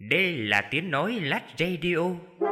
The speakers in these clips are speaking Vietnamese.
Đây là tiếng nói Lách Radio.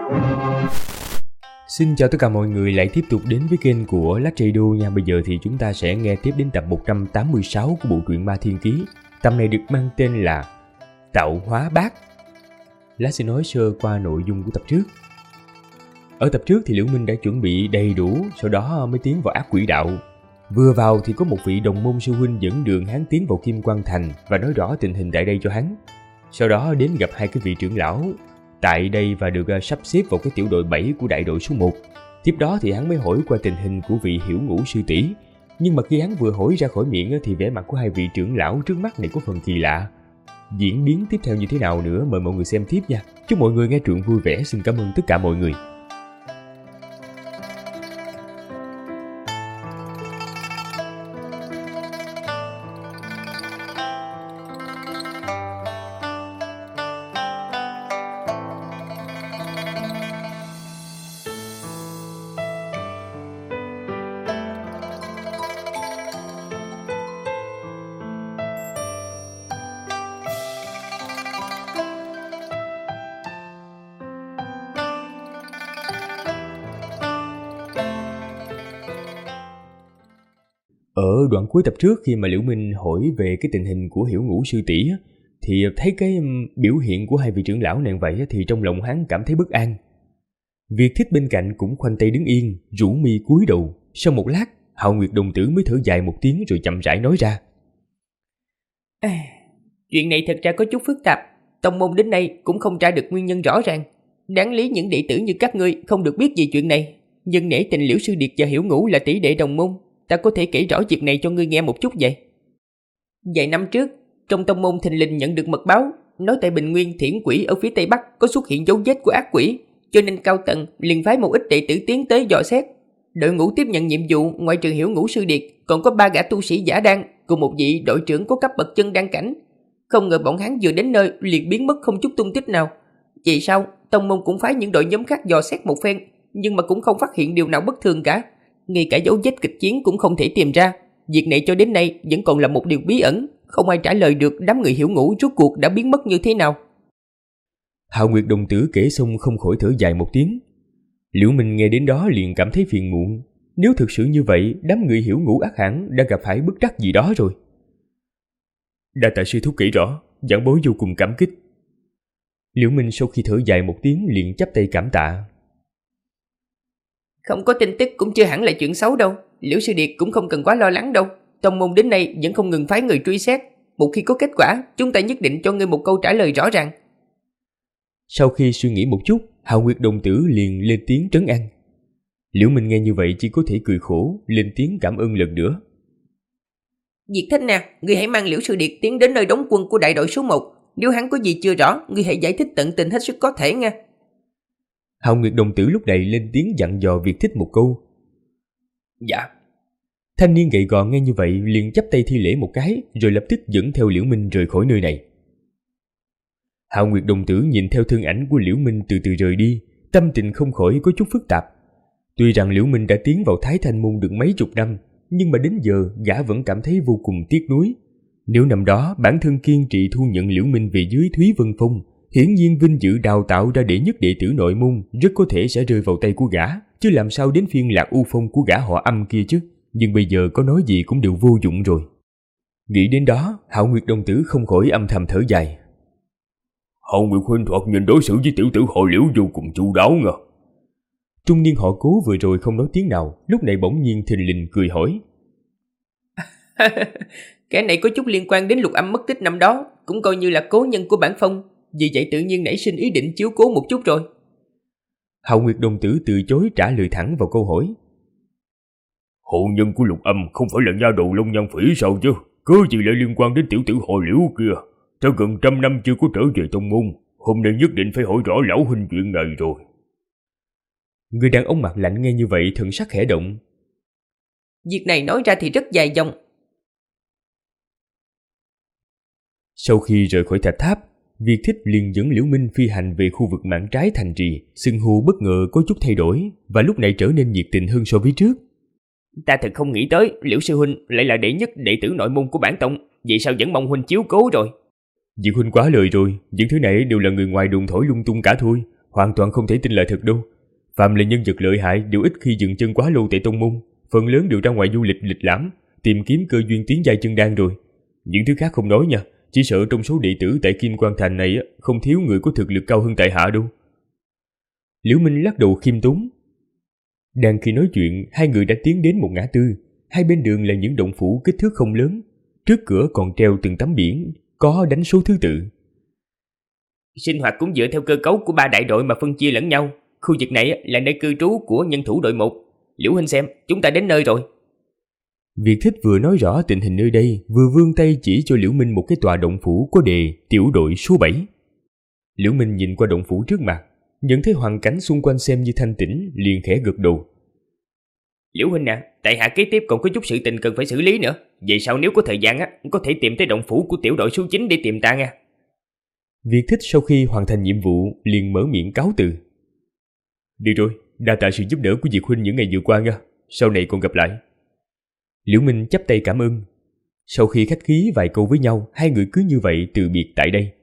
Xin chào tất cả mọi người lại tiếp tục đến với kênh của Lách Radio nha. Bây giờ thì chúng ta sẽ nghe tiếp đến tập 186 của bộ truyện Ma Thiên Ký. Tập này được mang tên là Tạo Hóa Bát. Lách sẽ nói sơ qua nội dung của tập trước. Ở tập trước thì Liễu Minh đã chuẩn bị đầy đủ, sau đó mới tiến vào ác quỷ đạo. Vừa vào thì có một vị đồng môn sư huynh dẫn đường hắn tiến vào Kim Quang Thành và nói rõ tình hình tại đây cho hắn. Sau đó đến gặp hai cái vị trưởng lão tại đây và được sắp xếp vào cái tiểu đội 7 của đại đội số 1. Tiếp đó thì hắn mới hỏi qua tình hình của vị Hiểu Ngũ sư tỷ. Nhưng mà khi hắn vừa hỏi ra khỏi miệng thì vẻ mặt của hai vị trưởng lão trước mắt này có phần kỳ lạ. Diễn biến tiếp theo như thế nào nữa mời mọi người xem tiếp nha. Chúc mọi người nghe truyện vui vẻ. Xin cảm ơn tất cả mọi người. Ở đoạn cuối tập trước khi mà Liễu Minh hỏi về cái tình hình của Hiểu Ngũ sư tỷ thì thấy cái biểu hiện của hai vị trưởng lão này vậy thì trong lòng hắn cảm thấy bất an. Việt Thích bên cạnh cũng khoanh tay đứng yên, rũ mi cúi đầu. Sau một lát, Hạo Nguyệt đồng tử mới thở dài một tiếng rồi chậm rãi nói ra. Chuyện này thật ra có chút phức tạp. Tông môn đến nay cũng không tra được nguyên nhân rõ ràng. Đáng lý những đệ tử như các ngươi không được biết gì chuyện này. Nhưng nể tình Liễu Sư Điệt và Hiểu Ngũ là tỷ đệ đồng môn, ta có thể kể rõ việc này cho ngươi nghe một chút vậy. Vài năm trước, trong tông môn thình lình nhận được mật báo, nói tại Bình Nguyên Thiểm Quỷ ở phía tây bắc có xuất hiện dấu vết của ác quỷ, cho nên cao tầng liền phái một ít đệ tử tiến tới dò xét. Đội ngũ tiếp nhận nhiệm vụ ngoại trừ Hiểu Ngũ sư điệt, còn có 3 gã tu sĩ giả đan cùng một vị đội trưởng có cấp bậc chân đan cảnh. Không ngờ bọn hắn vừa đến nơi liền biến mất không chút tung tích nào. Vậy sau, tông môn cũng phái những đội nhóm khác dò xét một phen, nhưng mà cũng không phát hiện điều nào bất thường cả. Ngay cả dấu vết kịch chiến cũng không thể tìm ra. Việc này cho đến nay vẫn còn là một điều bí ẩn, không ai trả lời được đám người Hiểu Ngũ rốt cuộc đã biến mất như thế nào. Hạo Nguyệt đồng tử kể xong không khỏi thở dài một tiếng. Liễu Minh nghe đến đó liền cảm thấy phiền muộn. Nếu thực sự như vậy, đám người Hiểu Ngũ ác hẳn đã gặp phải bất trắc gì đó rồi. Đa tạ sư thúc kể rõ, giảng bối vô cùng cảm kích. Liễu Minh sau khi thở dài một tiếng liền chắp tay cảm tạ. Không có tin tức cũng chưa hẳn là chuyện xấu đâu. Liễu Sư Điệt cũng không cần quá lo lắng đâu. Tông môn đến nay vẫn không ngừng phái người truy xét. Một khi có kết quả, chúng ta nhất định cho ngươi một câu trả lời rõ ràng. Sau khi suy nghĩ một chút, Hạo Nguyệt đồng tử liền lên tiếng trấn an. Liễu Minh nghe như vậy chỉ có thể cười khổ, lên tiếng cảm ơn lần nữa. Diệt Thích nè, ngươi hãy mang Liễu Sư Điệt tiến đến nơi đóng quân của đại đội số 1. Nếu hắn có gì chưa rõ, ngươi hãy giải thích tận tình hết sức có thể nha. Hạo Nguyệt đồng tử lúc này lên tiếng dặn dò Việt Thích một câu. Dạ. Thanh niên gầy gò nghe như vậy liền chắp tay thi lễ một cái rồi lập tức dẫn theo Liễu Minh rời khỏi nơi này. Hạo Nguyệt đồng tử nhìn theo thân ảnh của Liễu Minh từ từ rời đi, tâm tình không khỏi có chút phức tạp. Tuy rằng Liễu Minh đã tiến vào Thái Thanh môn được mấy chục năm, nhưng mà đến giờ gã vẫn cảm thấy vô cùng tiếc nuối. Nếu năm đó bản thân kiên trì thu nhận Liễu Minh về dưới Thúy Vân Phong, hiển nhiên vinh dự đào tạo ra đệ nhất đệ tử nội môn rất có thể sẽ rơi vào tay của gã, chứ làm sao đến phiên Lạc U Phong của gã họ Âm kia chứ. Nhưng bây giờ có nói gì cũng đều vô dụng rồi. Nghĩ đến đó, Hạo Nguyệt đồng tử không khỏi âm thầm thở dài. Hạo Nguyệt huynh thoạt nhìn đối xử với tiểu tử họ Liễu vô cùng chu đáo ngờ. Trung niên họ Cố vừa rồi không nói tiếng nào, lúc này bỗng nhiên thình lình cười hỏi. Cái này có chút liên quan đến Lục Âm mất tích năm đó, cũng coi như là cố nhân của bản phong. Vì vậy tự nhiên nảy sinh ý định chiếu cố một chút rồi. Hạo Nguyệt đồng tử từ chối trả lời thẳng vào câu hỏi. Hộ nhân của Lục Âm không phải là nha đầu Long Nhan Phỉ sao chứ? Cớ gì lại liên quan đến tiểu tử họ Liễu kia? Đã gần 100 năm chưa có trở về tông môn, hôm nay nhất định phải hỏi rõ lão huynh chuyện này rồi. Người đàn ông mặt lạnh nghe như vậy thần sắc khẽ động. Việc này nói ra thì rất dài dòng. Sau khi rời khỏi thạch tháp, Việt Thích liền dẫn Liễu Minh phi hành về khu vực mạn trái thành trì, xưng hô bất ngờ có chút thay đổi và lúc này trở nên nhiệt tình hơn so với trước. Ta thật không nghĩ tới Liễu sư huynh lại là đệ nhất đệ tử nội môn của bản tông, vậy sao vẫn mong huynh chiếu cố rồi. Diệp huynh quá lời rồi, những thứ này đều là người ngoài đồn thổi lung tung cả thôi, hoàn toàn không thể tin là thật đâu. Phạm là nhân vật lợi hại đều ít khi dừng chân quá lâu tại tông môn, phần lớn đều ra ngoài du lịch lịch lãm, tìm kiếm cơ duyên tiến giai chân đan rồi. Những thứ khác không nói nha, chỉ sợ trong số đệ tử tại Kim Quan Thành này không thiếu người có thực lực cao hơn tại hạ đâu. Liễu Minh lắc đầu khiêm tốn. Đang khi nói chuyện, hai người đã tiến đến một ngã tư. Hai bên đường là những động phủ kích thước không lớn, trước cửa còn treo từng tấm biển có đánh số thứ tự. Sinh hoạt cũng dựa theo cơ cấu của 3 đại đội mà phân chia lẫn nhau. Khu vực này là nơi cư trú của nhân thủ đội 1. Liễu huynh xem, chúng ta đến nơi rồi. Việt Thích vừa nói rõ tình hình nơi đây, vừa vươn tay chỉ cho Liễu Minh một cái tòa động phủ có đề tiểu đội số 7. Liễu Minh nhìn qua động phủ trước mặt, nhận thấy hoàn cảnh xung quanh xem như thanh tĩnh, liền khẽ gật đầu. Liễu huynh à, tại hạ kế tiếp còn có chút sự tình cần phải xử lý nữa. Vậy sau nếu có thời gian có thể tìm tới động phủ của tiểu đội số 9 để tìm ta nha. Việt Thích sau khi hoàn thành nhiệm vụ liền mở miệng cáo từ. Đi rồi, đa tạ sự giúp đỡ của Diệp huynh những ngày vừa qua nha, sau này còn gặp lại. Liễu Minh chắp tay cảm ơn. Sau khi khách khí vài câu với nhau, hai người cứ như vậy từ biệt tại đây.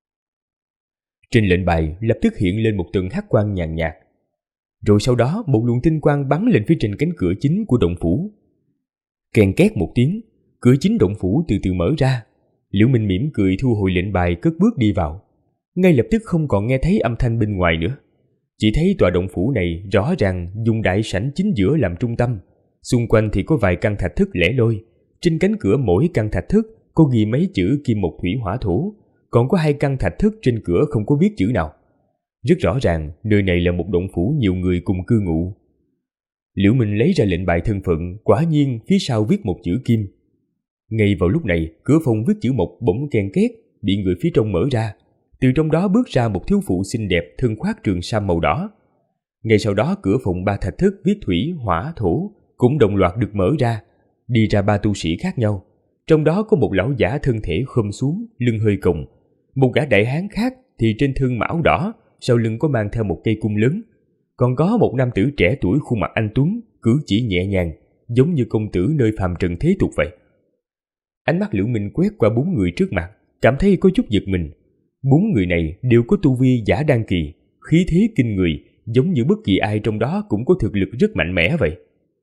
Trên lệnh bài lập tức hiện lên một tầng hắc quang nhàn nhạt. Rồi sau đó một luồng tinh quang bắn lên phía trên cánh cửa chính của động phủ. Kèn két một tiếng, cửa chính động phủ từ từ mở ra. Liễu Minh mỉm cười thu hồi lệnh bài, cất bước đi vào. Ngay lập tức không còn nghe thấy âm thanh bên ngoài nữa. Chỉ thấy tòa động phủ này rõ ràng dùng đại sảnh chính giữa làm trung tâm. Xung quanh thì có vài căn thạch thất lẻ loi. Trên cánh cửa mỗi căn thạch thất có ghi mấy chữ kim mộc thủy hỏa thổ. Còn có 2 căn thạch thất trên cửa không có viết chữ nào. Rất rõ ràng nơi này là một động phủ nhiều người cùng cư ngụ. Liễu Minh lấy ra lệnh bài thân phận, quả nhiên phía sau viết một chữ kim. Ngay vào lúc này, cửa phòng viết chữ mộc bỗng ken két, bị người phía trong mở ra. Từ trong đó bước ra một thiếu phụ xinh đẹp thân khoác trường sam màu đỏ. Ngay sau đó cửa phòng 3 thạch thất viết thủy, hỏa, thổ cũng đồng loạt được mở ra. Đi ra 3 tu sĩ khác nhau. Trong đó có một lão giả thân thể khom xuống, lưng hơi còng. Một gã đại hán khác thì trên thân mão đỏ, sau lưng có mang theo một cây cung lớn. Còn có một nam tử trẻ tuổi khuôn mặt anh tuấn, cử chỉ nhẹ nhàng, giống như công tử nơi phàm trần thế tục vậy. Ánh mắt Liễu Minh quét qua 4 người trước mặt, cảm thấy có chút giật mình. 4 người này đều có tu vi giả đan kỳ, khí thế kinh người, giống như bất kỳ ai trong đó cũng có thực lực rất mạnh mẽ vậy.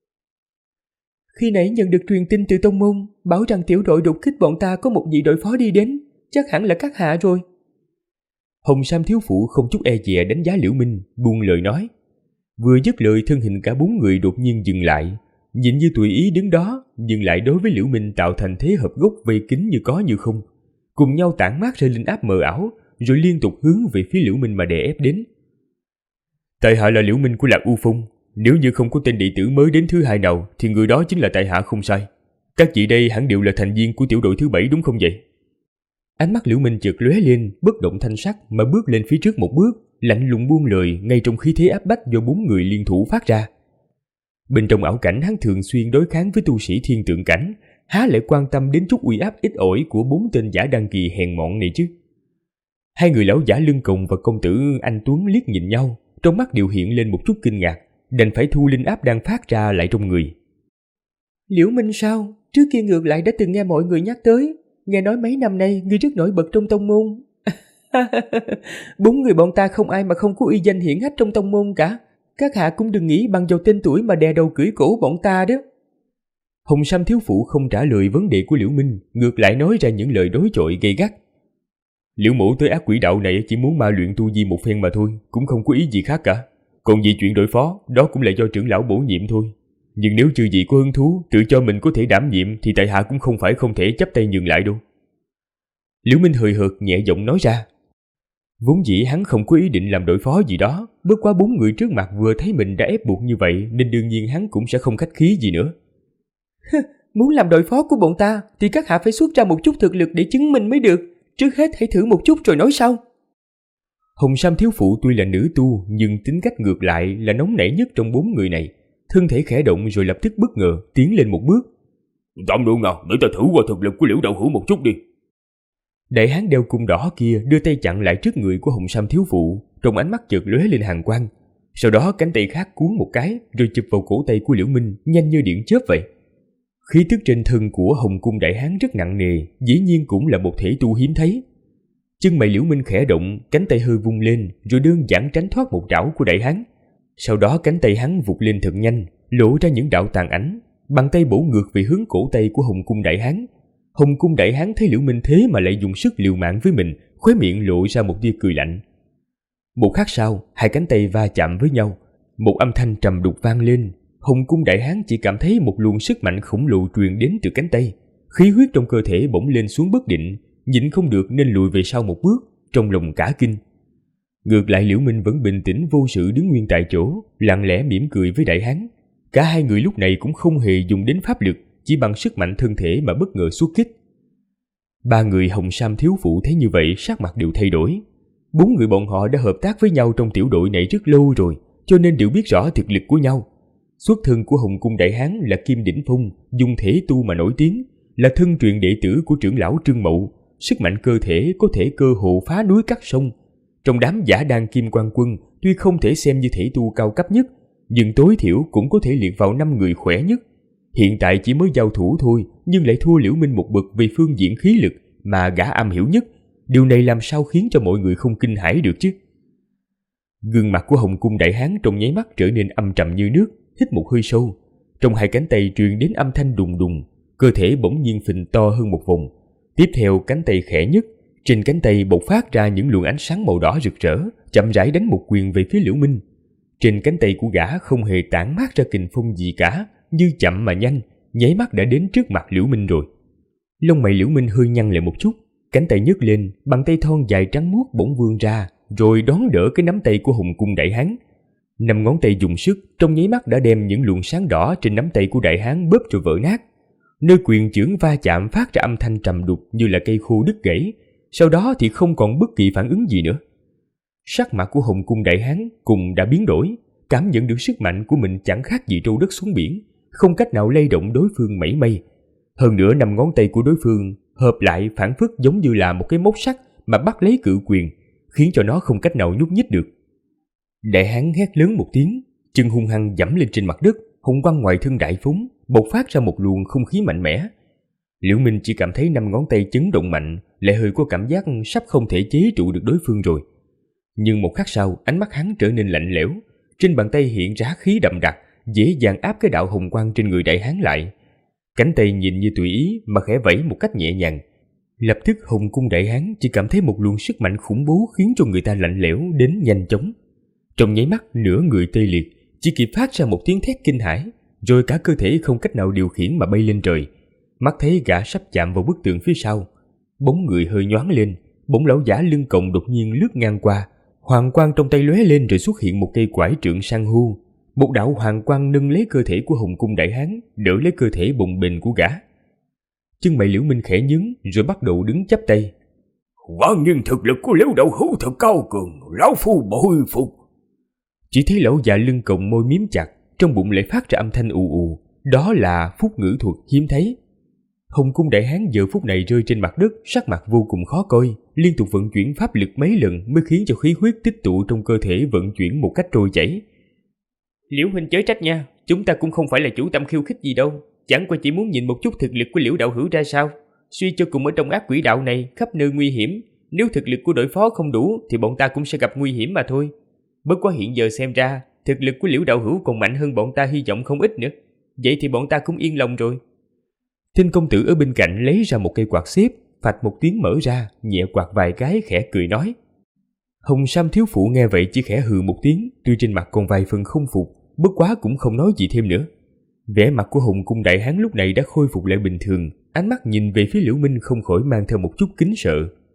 Khi nãy nhận được truyền tin từ tông môn, bảo rằng tiểu đội đột kích bọn ta có một vị đội phó đi đến, chắc hẳn là các hạ rồi. Hồng Sam thiếu phụ không chút e dè đánh giá Liễu Minh, buông lời nói. Vừa dứt lời, thân hình cả 4 người đột nhiên dừng lại, nhìn như tùy ý đứng đó, nhưng lại đối với Liễu Minh tạo thành thế hợp gốc vây kín như có như không, cùng nhau tản mát ra linh áp mờ ảo, rồi liên tục hướng về phía Liễu Minh mà đè ép đến. Tại hạ là Liễu Minh của Lạc U Phong, nếu như không có tên đệ tử mới đến thứ 2 nào thì người đó chính là tại hạ không sai. Các chị đây hẳn đều là thành viên của tiểu đội thứ 7 đúng không vậy? Ánh mắt Liễu Minh chợt lóe lên, bất động thanh sắc mà bước lên phía trước một bước, lạnh lùng buông lời ngay trong khí thế áp bách do 4 người liên thủ phát ra. Bên trong ảo cảnh hắn thường xuyên đối kháng với tu sĩ thiên tượng cảnh, há lại quan tâm đến chút uy áp ít ỏi của 4 tên giả đăng kỳ hèn mọn này chứ? Hai người lão giả lưng còng và công tử anh tuấn liếc nhìn nhau, trong mắt đều hiện lên một chút kinh ngạc, đành phải thu linh áp đang phát ra lại trong người. Liễu Minh sao? Trước kia ngược lại đã từng nghe mọi người nhắc tới, nghe nói mấy năm nay ngươi rất nổi bật trong tông môn. 4 người bọn ta không ai mà không có uy danh hiển hách trong tông môn cả. Các hạ cũng đừng nghĩ bằng vào tên tuổi mà đè đầu cưỡi cổ bọn ta đó. Hồng Sam thiếu phụ không trả lời vấn đề của Liễu Minh, ngược lại nói ra những lời đối chọi gay gắt. Liễu mẫu tới ác quỷ đạo này chỉ muốn ma luyện tu vi một phen mà thôi, cũng không có ý gì khác cả. Còn vì chuyện đối phó, đó cũng là do trưởng lão bổ nhiệm thôi. Nhưng nếu chư vị có hứng thú, tự cho mình có thể đảm nhiệm thì tại hạ cũng không phải không thể chắp tay nhường lại đâu. Liễu Minh hời hợt nhẹ giọng nói ra. Vốn dĩ hắn không có ý định làm đội phó gì đó, bất quá 4 người trước mặt vừa thấy mình đã ép buộc như vậy nên đương nhiên hắn cũng sẽ không khách khí gì nữa. Muốn làm đội phó của bọn ta thì các hạ phải xuất ra một chút thực lực để chứng minh mới được. Trước hết hãy thử một chút rồi nói sau. Hồng Sam thiếu phụ tuy là nữ tu nhưng tính cách ngược lại là nóng nảy nhất trong 4 người này. Thân thể khẽ động rồi lập tức bất ngờ tiến lên một bước. Tạm được nào, để ta thử qua thực lực của Liễu đạo hữu một chút đi. Đại hán đeo cung đỏ kia đưa tay chặn lại trước người của Hồng Sam thiếu phụ, trong ánh mắt chợt lóe lên hàn quang. Sau đó cánh tay khác cuốn một cái rồi chụp vào cổ tay của Liễu Minh, nhanh như điện chớp vậy. Khí tức trên thân của Hồng cung đại hán rất nặng nề, dĩ nhiên cũng là một thể tu hiếm thấy. Chân mày Liễu Minh khẽ động, cánh tay hơi vung lên rồi đơn giản tránh thoát một trảo của đại hán. Sau đó cánh tay hắn vụt lên thật nhanh, lộ ra những đạo tàn ảnh, bàn tay bổ ngược về hướng cổ tay của Hồng Cung đại hán. Hồng Cung đại hán thấy Liễu Minh thế mà lại dùng sức liều mạng với mình, khóe miệng lộ ra một tia cười lạnh. Một khắc sau, hai cánh tay va chạm với nhau, một âm thanh trầm đục vang lên. Hồng Cung đại hán chỉ cảm thấy một luồng sức mạnh khổng lồ truyền đến từ cánh tay, khí huyết trong cơ thể bỗng lên xuống bất định, nhịn không được nên lùi về sau một bước, trong lòng cả kinh. Ngược lại Liễu Minh vẫn bình tĩnh vô sự đứng nguyên tại chỗ, lặng lẽ mỉm cười với đại hán. Cả hai người lúc này cũng không hề dùng đến pháp lực, chỉ bằng sức mạnh thân thể mà bất ngờ xuất kích. Ba người Hồng Sam thiếu phụ thấy như vậy sắc mặt đều thay đổi. Bốn người bọn họ đã hợp tác với nhau trong tiểu đội này rất lâu rồi, cho nên đều biết rõ thực lực của nhau. Xuất thân của Hồng Cung đại hán là Kim Đỉnh Phong, dùng thể tu mà nổi tiếng, là thân truyền đệ tử của trưởng lão Trương Mậu, sức mạnh cơ thể có thể cơ hồ phá núi cắt sông. Trong đám giả đan Kim Quan Quân, tuy không thể xem như thể tu cao cấp nhất, nhưng tối thiểu cũng có thể liệt vào 5 người khỏe nhất. Hiện tại chỉ mới giao thủ thôi, nhưng lại thua Liễu Minh một bậc về phương diện khí lực mà gã am hiểu nhất. Điều này làm sao khiến cho mọi người không kinh hãi được chứ? Gương mặt của Hồng Cung đại hán trong nháy mắt trở nên âm trầm như nước, hít một hơi sâu. Trong hai cánh tay truyền đến âm thanh đùng đùng, cơ thể bỗng nhiên phình to hơn một vòng. Tiếp theo cánh tay khẽ nhất, trên cánh tay bộc phát ra những luồng ánh sáng màu đỏ rực rỡ, chậm rãi đánh một quyền về phía Liễu Minh. Trên cánh tay của gã không hề tản mát ra kình phong gì cả, như chậm mà nhanh, nháy mắt đã đến trước mặt Liễu Minh rồi. Lông mày Liễu Minh hơi nhăn lại một chút, cánh tay nhấc lên, bàn tay thon dài trắng muốt bỗng vươn ra, rồi đón đỡ cái nắm tay của Hồng Cung đại hán. 5 ngón tay dùng sức, trong nháy mắt đã đem những luồng sáng đỏ trên nắm tay của đại hán bóp rồi vỡ nát. Nơi quyền chưởng va chạm phát ra âm thanh trầm đục như là cây khô đứt gãy, sau đó thì không còn bất kỳ phản ứng gì nữa. Sắc mặt của Hồng Cung đại hán cùng đã biến đổi, cảm nhận được sức mạnh của mình chẳng khác gì trâu đất xuống biển, không cách nào lay động đối phương mảy may. Hơn nữa 5 ngón tay của đối phương hợp lại phản phất giống như là một cái móc sắt mà bắt lấy cự quyền, khiến cho nó không cách nào nhúc nhích được. Đại hán hét lớn một tiếng, chân hung hăng giẫm lên trên mặt đất, hồng quang ngoài thân đại phóng, bộc phát ra một luồng không khí mạnh mẽ. Liễu Minh chỉ cảm thấy 5 ngón tay chấn động mạnh, lại hơi có cảm giác sắp không thể chế trụ được đối phương rồi. Nhưng một khắc sau, ánh mắt hắn trở nên lạnh lẽo, trên bàn tay hiện ra khí đậm đặc, dễ dàng áp cái đạo hồng quang trên người đại hán lại. Cánh tay nhìn như tùy ý mà khẽ vẫy một cách nhẹ nhàng. Lập tức Hồng Cung đại hán chỉ cảm thấy một luồng sức mạnh khủng bố khiến cho người ta lạnh lẽo đến nhanh chóng. Trong nháy mắt nửa người tê liệt, chỉ kịp phát ra một tiếng thét kinh hãi, rồi cả cơ thể không cách nào điều khiển mà bay lên trời. Mắt thấy gã sắp chạm vào bức tường phía sau, bóng người hơi nhoáng lên, bỗng lão giả lưng còng đột nhiên lướt ngang qua, hoàng quang trong tay lóe lên rồi xuất hiện một cây quải trượng san hô. Một đạo hoàng quang nâng lấy cơ thể của Hồng Cung đại hán, đỡ lấy cơ thể bồng bềnh của gã. Chân mày Liễu Minh khẽ nhướng rồi bắt đầu đứng chắp tay. Quả nhiên thực lực của Liễu đạo hữu thật cao cường, lão phu bội phục. Chỉ thấy lão già lưng còng môi miếm chặt, trong bụng lại phát ra âm thanh ù ù, đó là phúc ngữ thuật hiếm thấy. Hồng Cung đại hán giờ phút này rơi trên mặt đất, sắc mặt vô cùng khó coi, liên tục vận chuyển pháp lực mấy lần mới khiến cho khí huyết tích tụ trong cơ thể vận chuyển một cách trôi chảy. Liễu huynh chớ trách nha, chúng ta cũng không phải là chủ tâm khiêu khích gì đâu, chẳng qua chỉ muốn nhìn một chút thực lực của Liễu đạo hữu ra sao. Suy cho cùng ở trong ác quỷ đạo này khắp nơi nguy hiểm, nếu thực lực của đội phó không đủ thì bọn ta cũng sẽ gặp nguy hiểm mà thôi. Bất quá hiện giờ xem ra thực lực của Liễu đạo hữu còn mạnh hơn bọn ta hy vọng không ít nữa, vậy thì bọn ta cũng yên lòng rồi. Thinh công tử ở bên cạnh lấy ra một cây quạt xếp, phạch một tiếng mở ra, nhẹ quạt vài cái khẽ cười nói. Hồng Sam thiếu phụ nghe vậy chỉ khẽ hừ một tiếng, tuy trên mặt còn vài phần không phục, bất quá cũng không nói gì thêm nữa. Vẻ mặt của Hồng Cung đại hán lúc này đã khôi phục lại bình thường, ánh mắt nhìn về phía Liễu Minh không khỏi mang theo một chút kính sợ.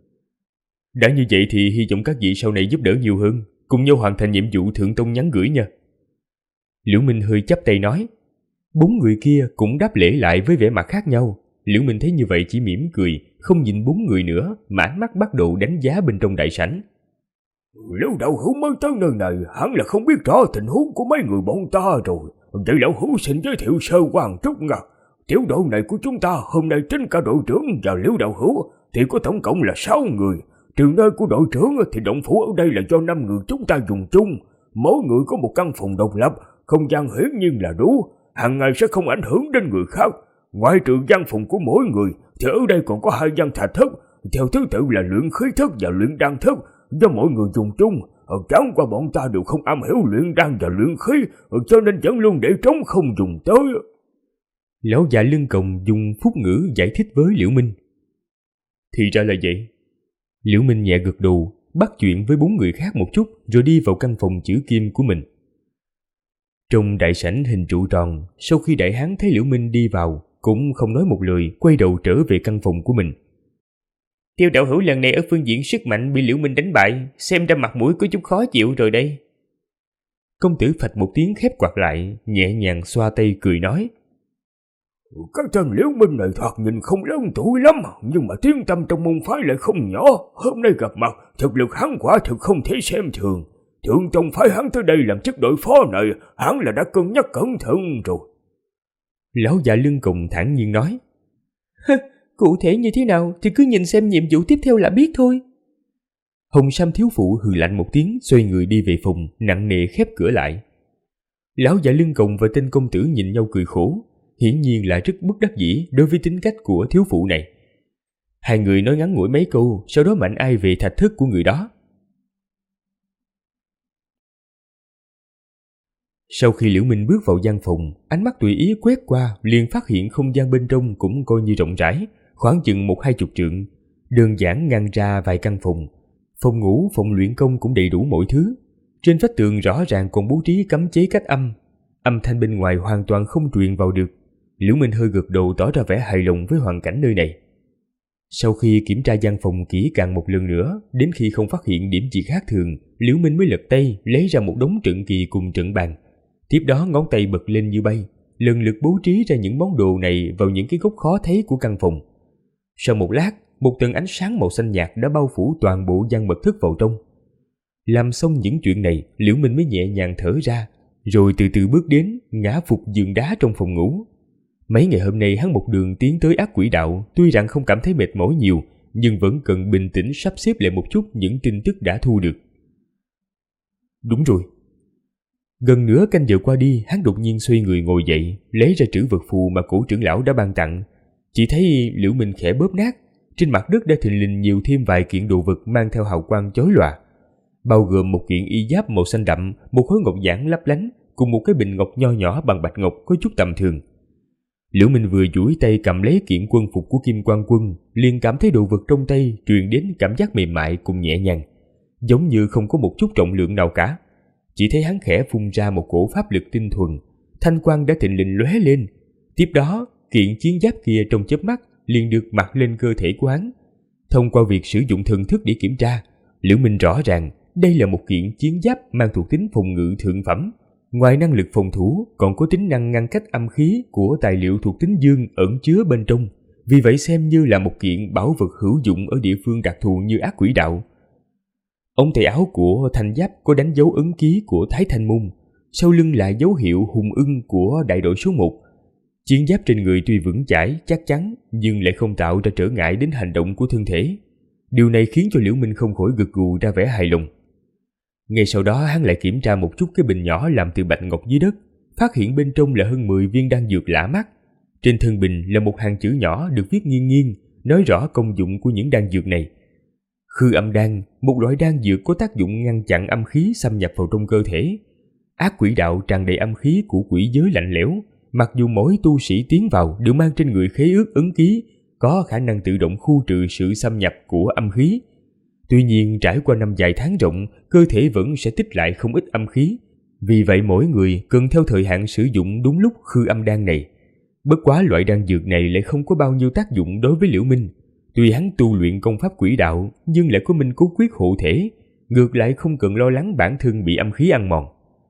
Đã như vậy thì hy vọng các vị sau này giúp đỡ nhiều hơn, cùng nhau hoàn thành nhiệm vụ thượng tông nhắn gửi nha. Liễu Minh hơi chắp tay nói. 4 người kia cũng đáp lễ lại với vẻ mặt khác nhau. Liễu Minh thấy như vậy chỉ mỉm cười, không nhìn 4 người nữa, mà ánh mắt bắt đầu đánh giá bên trong đại sảnh. Liễu đạo hữu mới tới nơi này, hẳn là không biết rõ tình huống của mấy người bọn ta rồi. Vậy lão hữu xin giới thiệu sơ qua một chút nha. Tiểu đội này của chúng ta hôm nay tính cả đội trưởng và Liễu đạo hữu thì có tổng cộng là 6 người. Trường nơi của đội trưởng thì động phủ ở đây là do 5 người chúng ta dùng chung. Mỗi người có một căn phòng độc lập, không gian hiển nhiên là đủ, hàng ngày sẽ không ảnh hưởng đến người khác. Ngoài trừ gian phòng của mỗi người thì ở đây còn có 2 gian thạch thất, theo thứ tự là luyện khí thức và luyện đan thức, do mọi người dùng chung. Chẳng qua bọn ta đều không am hiểu luyện đan và luyện khí, cho nên vẫn luôn để trống không dùng tới. Lão già lưng còng dùng phúc ngữ giải thích với Liễu Minh. Thì ra là vậy. Liễu Minh nhẹ gật đầu, bắt chuyện với 4 người khác một chút rồi đi vào căn phòng chữ kim của mình. Trong đại sảnh hình trụ tròn, sau khi đại hán thấy Liễu Minh đi vào, cũng không nói một lời, quay đầu trở về căn phòng của mình. Tiêu đạo hữu lần này ở phương diện sức mạnh bị Liễu Minh đánh bại, xem ra mặt mũi có chút khó chịu rồi đây. Công tử phạch một tiếng khép quạt lại, nhẹ nhàng xoa tay cười nói. Cái tên Liễu Minh này thoạt nhìn không lớn tuổi lắm, nhưng mà tiếng tăm trong môn phái lại không nhỏ. Hôm nay gặp mặt, thực lực hắn quả thực không thể xem thường. Thượng tông phái hắn tới đây làm chức đội phó này, hắn là đã cân nhắc cẩn thận rồi. Lão già lưng còng thản nhiên nói. Cụ thể như thế nào thì cứ nhìn xem nhiệm vụ tiếp theo là biết thôi. Hồng Sam thiếu phụ hừ lạnh một tiếng, xoay người đi về phòng, nặng nề khép cửa lại. Lão già lưng còng và tên công tử nhìn nhau cười khổ, hiển nhiên là rất bất đắc dĩ đối với tính cách của thiếu phụ này. Hai người nói ngắn ngủi mấy câu, sau đó mạnh ai về thạch thất của người đó. Sau khi Liễu Minh bước vào gian phòng, ánh mắt tùy ý quét qua, liền phát hiện không gian bên trong cũng coi như rộng rãi, khoảng chừng 1-20 trượng, đơn giản ngăn ra vài căn phòng. Phòng ngủ, phòng luyện công cũng đầy đủ mọi thứ. Trên vách tường rõ ràng còn bố trí cấm chế cách âm. Âm thanh bên ngoài hoàn toàn không truyền vào được. Liễu Minh hơi gật đầu tỏ ra vẻ hài lòng với hoàn cảnh nơi này. Sau khi kiểm tra gian phòng kỹ càng một lần nữa, đến khi không phát hiện điểm gì khác thường, Liễu Minh mới lật tay lấy ra một đống trận kỳ cùng trận bàn. Tiếp đó ngón tay bật lên như bay, lần lượt bố trí ra những món đồ này vào những cái góc khó thấy của căn phòng. Sau một lát, một tầng ánh sáng màu xanh nhạt đã bao phủ toàn bộ gian mật thất vào trong. Làm xong những chuyện này, Liễu Minh mới nhẹ nhàng thở ra, rồi từ từ bước đến, ngã phục giường đá trong phòng ngủ. Mấy ngày hôm nay hắn một đường tiến tới ác quỷ đạo, tuy rằng không cảm thấy mệt mỏi nhiều, nhưng vẫn cần bình tĩnh sắp xếp lại một chút những tin tức đã thu được. Đúng rồi. Gần nửa canh giờ qua đi, hắn đột nhiên xoay người ngồi dậy, lấy ra trữ vật phù mà cổ trưởng lão đã ban tặng. Chỉ thấy Liễu Minh khẽ bóp nát, trên mặt đất đã thình lình nhiều thêm vài kiện đồ vật mang theo hào quang chói lòa, bao gồm một kiện y giáp màu xanh đậm, một khối ngọc giản lấp lánh, cùng một cái bình ngọc nho nhỏ bằng bạch ngọc có chút tầm thường. Liễu Minh vừa duỗi tay cầm lấy kiện quân phục của Kim Quan Quân, liền cảm thấy đồ vật trong tay truyền đến cảm giác mềm mại cùng nhẹ nhàng, giống như không có một chút trọng lượng nào cả. Chỉ thấy hắn khẽ phun ra một cổ pháp lực tinh thuần, thanh quang đã thịnh lình lóe lên. Tiếp đó, kiện chiến giáp kia trong chớp mắt liền được mặc lên cơ thể của hắn. Thông qua việc sử dụng thần thức để kiểm tra, Liễu Minh rõ ràng đây là một kiện chiến giáp mang thuộc tính phòng ngự thượng phẩm. Ngoài năng lực phòng thủ, còn có tính năng ngăn cách âm khí của tài liệu thuộc tính dương ẩn chứa bên trong. Vì vậy xem như là một kiện bảo vật hữu dụng ở địa phương đặc thù như ác quỷ đạo. Ống tay áo của thanh giáp có đánh dấu ấn ký của Thái Thanh Môn, sau lưng là dấu hiệu hùng ưng của đại đội số 1. Chiến giáp trên người tuy vững chãi, chắc chắn, nhưng lại không tạo ra trở ngại đến hành động của thân thể. Điều này khiến cho Liễu Minh không khỏi gật gù ra vẻ hài lòng. Ngay sau đó hắn lại kiểm tra một chút cái bình nhỏ làm từ bạch ngọc dưới đất, phát hiện bên trong là hơn 10 viên đan dược lạ mắt. Trên thân bình là một hàng chữ nhỏ được viết nghiêng nghiêng, nói rõ công dụng của những đan dược này. Khư âm đan, một loại đan dược có tác dụng ngăn chặn âm khí xâm nhập vào trong cơ thể. Ác quỷ đạo tràn đầy âm khí của quỷ giới lạnh lẽo, mặc dù mỗi tu sĩ tiến vào đều mang trên người khế ước ấn ký, có khả năng tự động khu trừ sự xâm nhập của âm khí. Tuy nhiên trải qua năm dài tháng rộng, cơ thể vẫn sẽ tích lại không ít âm khí. Vì vậy mỗi người cần theo thời hạn sử dụng đúng lúc khư âm đan này. Bất quá loại đan dược này lại không có bao nhiêu tác dụng đối với Liễu Minh. Tuy hắn tu luyện công pháp quỷ đạo, nhưng lại có Minh Cốt Quyết hộ thể, ngược lại không cần lo lắng bản thân bị âm khí ăn mòn.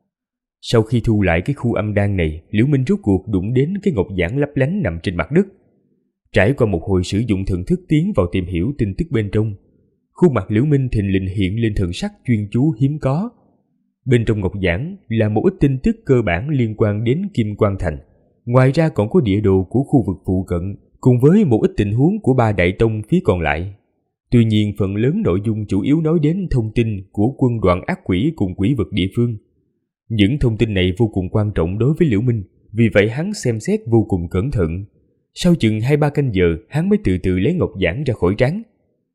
Sau khi thu lại cái khu âm đan này, Liễu Minh rốt cuộc đụng đến cái ngọc giản lấp lánh nằm trên mặt đất. Trải qua một hồi sử dụng thần thức tiến vào tìm hiểu tin tức bên trong, khuôn mặt Liễu Minh thình lình hiện lên thần sắc chuyên chú hiếm có. Bên trong ngọc giản là một ít tin tức cơ bản liên quan đến Kim Quan Thành. Ngoài ra còn có địa đồ của khu vực phụ cận, cùng với một ít tình huống của 3 đại tông phía còn lại. Tuy nhiên phần lớn nội dung chủ yếu nói đến thông tin của quân đoàn ác quỷ cùng quỷ vật địa phương. Những thông tin này vô cùng quan trọng đối với Liễu Minh, vì vậy hắn xem xét vô cùng cẩn thận. Sau chừng 2-3 canh giờ, hắn mới từ từ lấy ngọc giản ra khỏi trán.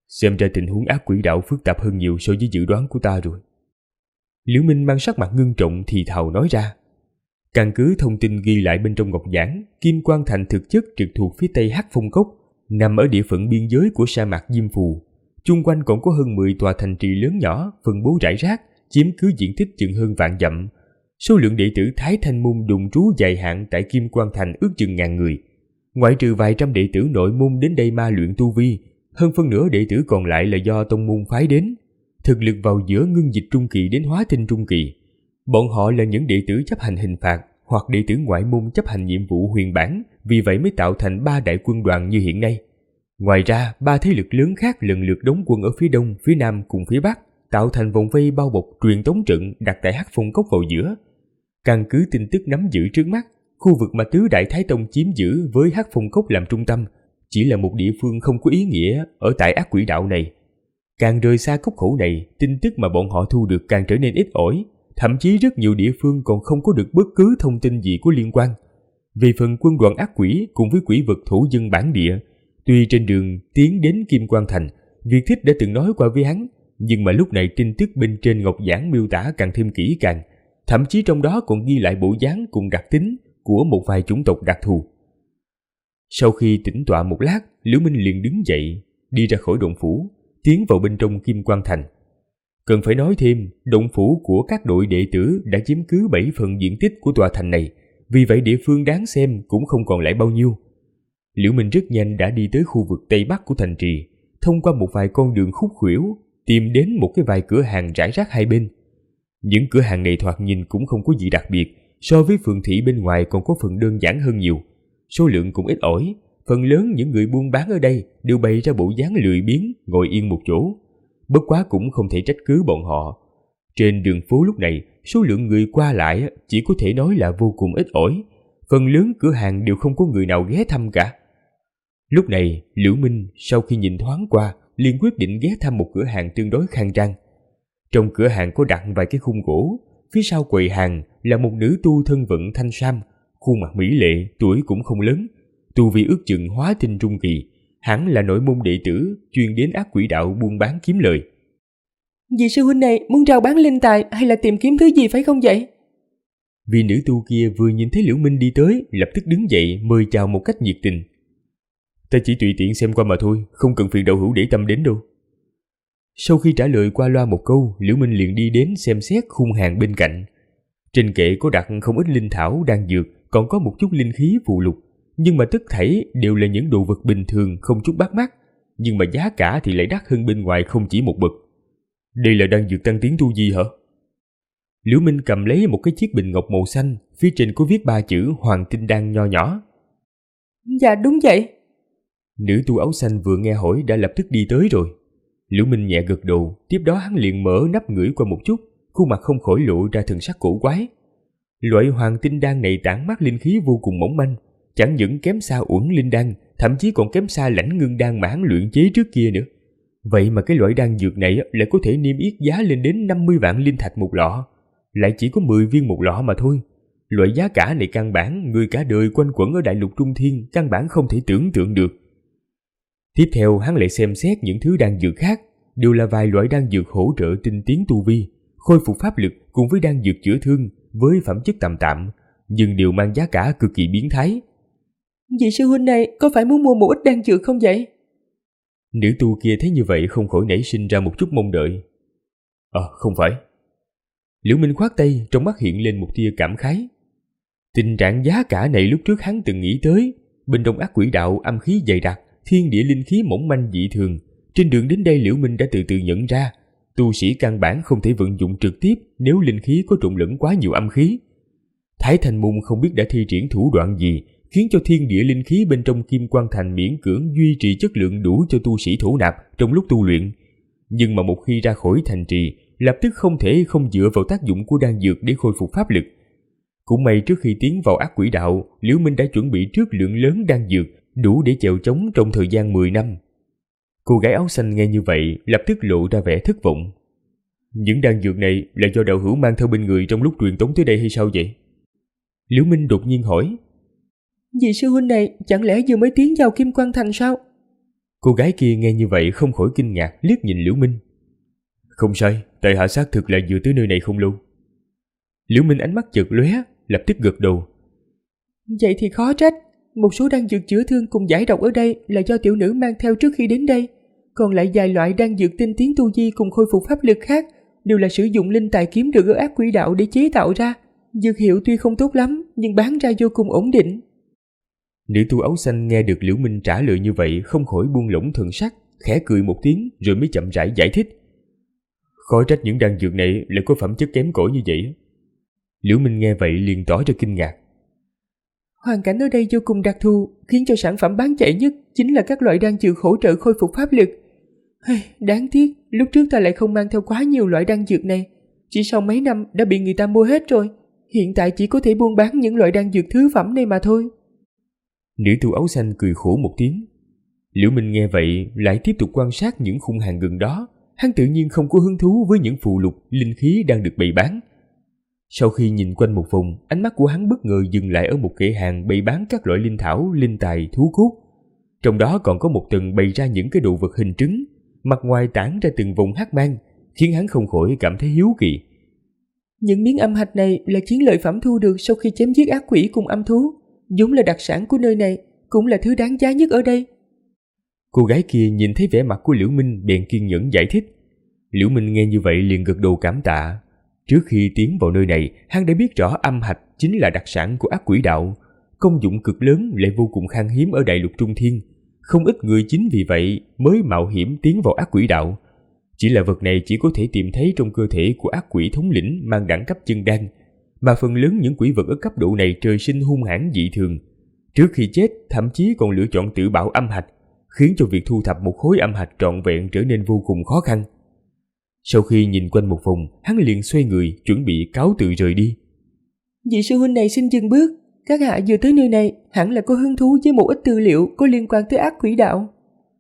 Xem ra tình huống ác quỷ đạo phức tạp hơn nhiều so với dự đoán của ta rồi. Liễu Minh mang sắc mặt ngưng trọng thì thào nói ra. Căn cứ thông tin ghi lại bên trong ngọc giản, Kim Quan Thành thực chất trực thuộc phía tây Hắc Phong Cốc, nằm ở địa phận biên giới của sa mạc Diêm Phù. Chung quanh còn có hơn 10 tòa thành trì lớn nhỏ phân bố rải rác, chiếm cứ diện tích chừng hơn vạn dặm. Số lượng đệ tử Thái Thanh môn đồn trú dài hạn tại Kim Quan Thành ước chừng 1000 người. Ngoại trừ vài trăm đệ tử nội môn đến đây ma luyện tu vi, hơn phân nửa đệ tử còn lại là do tông môn phái đến. Thực lực vào giữa ngưng dịch trung kỳ đến hóa tinh trung kỳ. Bọn họ là những đệ tử chấp hành hình phạt hoặc đệ tử ngoại môn chấp hành nhiệm vụ huyền bản, vì vậy mới tạo thành 3 đại quân đoàn như hiện nay. Ngoài ra, 3 thế lực lớn khác lần lượt đóng quân ở phía đông, phía nam cùng phía bắc, tạo thành vòng vây bao bọc truyền tống trận đặt tại Hắc Phong Cốc vào giữa. Căn cứ tin tức nắm giữ trước mắt, khu vực mà Tứ Đại Thái Tông chiếm giữ với Hắc Phong Cốc làm trung tâm chỉ là một địa phương không có ý nghĩa ở tại ác quỷ đạo này. Càng rời xa cốc khẩu này, tin tức mà bọn họ thu được càng trở nên ít ỏi, thậm chí rất nhiều địa phương còn không có được bất cứ thông tin gì có liên quan. Về phần quân đoàn ác quỷ cùng với quỷ vật thổ dân bản địa, tuy trên đường tiến đến Kim Quan Thành, Việt Thích đã từng nói qua với hắn, nhưng mà lúc này tin tức bên trên ngọc giản miêu tả càng thêm kỹ càng, thậm chí trong đó còn ghi lại bộ dáng cùng đặc tính của một vài chủng tộc đặc thù. Sau khi tĩnh tọa một lát, Liễu Minh liền đứng dậy, đi ra khỏi động phủ, tiến vào bên trong Kim Quan Thành. Cần phải nói thêm, động phủ của các đội đệ tử đã chiếm cứ 7 phần diện tích của tòa thành này, vì vậy địa phương đáng xem cũng không còn lại bao nhiêu. Liễu Minh rất nhanh đã đi tới khu vực tây bắc của thành trì, thông qua một vài con đường khúc khuỷu, tìm đến một cái vài cửa hàng rải rác hai bên. Những cửa hàng này thoạt nhìn cũng không có gì đặc biệt, so với phường thị bên ngoài còn có phần đơn giản hơn nhiều. Số lượng cũng ít ỏi, phần lớn những người buôn bán ở đây đều bày ra bộ dáng lười biếng, ngồi yên một chỗ. Bất quá cũng không thể trách cứ bọn họ. Trên đường phố lúc này, số lượng người qua lại chỉ có thể nói là vô cùng ít ỏi. Phần lớn cửa hàng đều không có người nào ghé thăm cả. Lúc này, Liễu Minh sau khi nhìn thoáng qua, liền quyết định ghé thăm một cửa hàng tương đối khang trang. Trong cửa hàng có đặt vài cái khung gỗ, phía sau quầy hàng là một nữ tu thân vận thanh sam, khuôn mặt mỹ lệ, tuổi cũng không lớn, tu vi ước chừng hóa tinh trung kỳ, hẳn là nội môn đệ tử chuyên đến ác quỷ đạo buôn bán kiếm lời. Vị sư huynh này muốn rao bán linh tài hay là tìm kiếm thứ gì phải không vậy? Vì nữ tu kia vừa nhìn thấy Liễu Minh đi tới, lập tức đứng dậy mời chào một cách nhiệt tình. Ta chỉ tùy tiện xem qua mà thôi, không cần phiền đạo hữu để tâm đến đâu. Sau khi trả lời qua loa một câu, Liễu Minh liền đi đến xem xét khung hàng bên cạnh. Trên kệ có đặt không ít linh thảo đan dược, còn có một chút linh khí phụ lục, nhưng mà tất thảy đều là những đồ vật bình thường không chút bắt mắt, nhưng mà giá cả thì lại đắt hơn bên ngoài không chỉ một bậc. Đây là đan dược tăng tiến tu vi hả? Liễu Minh cầm lấy một cái chiếc bình ngọc màu xanh, phía trên có viết 3 chữ Hoàng Tinh Đan nho nhỏ. Dạ đúng vậy. Nữ tu áo xanh vừa nghe hỏi đã lập tức đi tới rồi. Liễu Minh nhẹ gật đầu, tiếp đó hắn liền mở nắp ngửi qua một chút, khuôn mặt không khỏi lộ ra thần sắc cổ quái. Loại Hoàng Tinh Đan này tản mát linh khí vô cùng mỏng manh, chẳng những kém xa Uẩn Linh Đan, thậm chí còn kém xa Lãnh Ngưng Đan mà hắn luyện chế trước kia nữa. Vậy mà cái loại đan dược này lại có thể niêm yết giá lên đến 50 vạn linh thạch một lọ, lại chỉ có 10 viên một lọ mà thôi. Loại giá cả này căn bản người cả đời quanh quẩn ở đại lục Trung Thiên căn bản không thể tưởng tượng được. Tiếp theo hắn lại xem xét những thứ đan dược khác, đều là vài loại đan dược hỗ trợ tinh tiến tu vi, khôi phục pháp lực cùng với đan dược chữa thương với phẩm chất tạm tạm, nhưng đều mang giá cả cực kỳ biến thái. Vị sư huynh này có phải muốn mua một ít đan dược không vậy? Nữ tu kia thấy như vậy không khỏi nảy sinh ra một chút mong đợi. Không phải. Liễu Minh khoát tay, trong mắt hiện lên một tia cảm khái. Tình trạng giá cả này lúc trước hắn từng nghĩ tới, bên trong ác quỷ đạo âm khí dày đặc, thiên địa linh khí mỏng manh dị thường. Trên đường đến đây Liễu Minh đã từ từ nhận ra, tu sĩ căn bản không thể vận dụng trực tiếp nếu linh khí có trộn lẫn quá nhiều âm khí. Thái Thanh môn không biết đã thi triển thủ đoạn gì, khiến cho thiên địa linh khí bên trong Kim Quan Thành miễn cưỡng duy trì chất lượng đủ cho tu sĩ thổ nạp trong lúc tu luyện. Nhưng mà một khi ra khỏi thành trì, lập tức không thể không dựa vào tác dụng của đan dược để khôi phục pháp lực. Cũng may trước khi tiến vào ác quỷ đạo, Liễu Minh đã chuẩn bị trước lượng lớn đan dược, đủ để chèo chống trong thời gian 10 năm. Cô gái áo xanh nghe như vậy, lập tức lộ ra vẻ thất vọng. Những đan dược này là do đạo hữu mang theo bên người trong lúc truyền tống tới đây hay sao vậy? Liễu Minh đột nhiên hỏi. Vị sư huynh này chẳng lẽ vừa mới tiến vào Kim Quan Thành sao? Cô gái kia nghe như vậy không khỏi kinh ngạc liếc nhìn Liễu Minh. Không sai, tại hạ xác thực là vừa tới nơi này không lâu. Liễu Minh ánh mắt chợt lóe, lập tức gật đầu. Vậy thì khó trách, một số đan dược chữa thương cùng giải độc ở đây là do tiểu nữ mang theo trước khi đến đây. Còn lại vài loại đan dược tinh tiến tu vi cùng khôi phục pháp lực khác đều là sử dụng linh tài kiếm được ở ác quỷ đạo để chế tạo ra. Dược hiệu tuy không tốt lắm nhưng bán ra vô cùng ổn định. Nữ tu áo xanh nghe được Liễu Minh trả lời như vậy không khỏi buông lỏng thần sắc, khẽ cười một tiếng rồi mới chậm rãi giải thích. Khó trách những đan dược này lại có phẩm chất kém cỏi như vậy. Liễu Minh nghe vậy liền tỏ ra kinh ngạc. Hoàn cảnh ở đây vô cùng đặc thù, khiến cho sản phẩm bán chạy nhất chính là các loại đan dược hỗ trợ khôi phục pháp lực. Đáng tiếc, lúc trước ta lại không mang theo quá nhiều loại đan dược này. Chỉ sau mấy năm đã bị người ta mua hết rồi. Hiện tại chỉ có thể buôn bán những loại đan dược thứ phẩm này mà thôi. Nữ tu áo xanh cười khổ một tiếng. Liễu Minh nghe vậy lại tiếp tục quan sát những khung hàng gần đó. Hắn tự nhiên không có hứng thú với những phụ lục, linh khí đang được bày bán. Sau khi nhìn quanh một vòng, ánh mắt của hắn bất ngờ dừng lại ở một kệ hàng bày bán các loại linh thảo, linh tài, thú cốt. Trong đó còn có một tầng bày ra những cái đồ vật hình trứng, mặt ngoài tản ra từng vòng hắc mang, khiến hắn không khỏi cảm thấy hiếu kỳ. Những miếng âm hạch này là chiến lợi phẩm thu được sau khi chém giết ác quỷ cùng âm thú, vốn là đặc sản của nơi này, cũng là thứ đáng giá nhất ở đây. Cô gái kia nhìn thấy vẻ mặt của Liễu Minh bèn kiên nhẫn giải thích. Liễu Minh nghe như vậy liền gật đầu cảm tạ. Trước khi tiến vào nơi này, hắn đã biết rõ âm hạch chính là đặc sản của ác quỷ đạo, công dụng cực lớn lại vô cùng khan hiếm ở đại lục Trung Thiên. Không ít người chính vì vậy mới mạo hiểm tiến vào ác quỷ đạo. Chỉ là vật này chỉ có thể tìm thấy trong cơ thể của ác quỷ thống lĩnh mang đẳng cấp chân đan, mà phần lớn những quỷ vật ở cấp độ này trời sinh hung hãn dị thường. Trước khi chết, thậm chí còn lựa chọn tự bạo âm hạch, khiến cho việc thu thập một khối âm hạch trọn vẹn trở nên vô cùng khó khăn. Sau khi nhìn quanh một vòng, hắn liền xoay người, chuẩn bị cáo từ rời đi. Vị sư huynh này xin dừng bước, các hạ vừa tới nơi này, hẳn là có hứng thú với một ít tư liệu có liên quan tới ác quỷ đạo.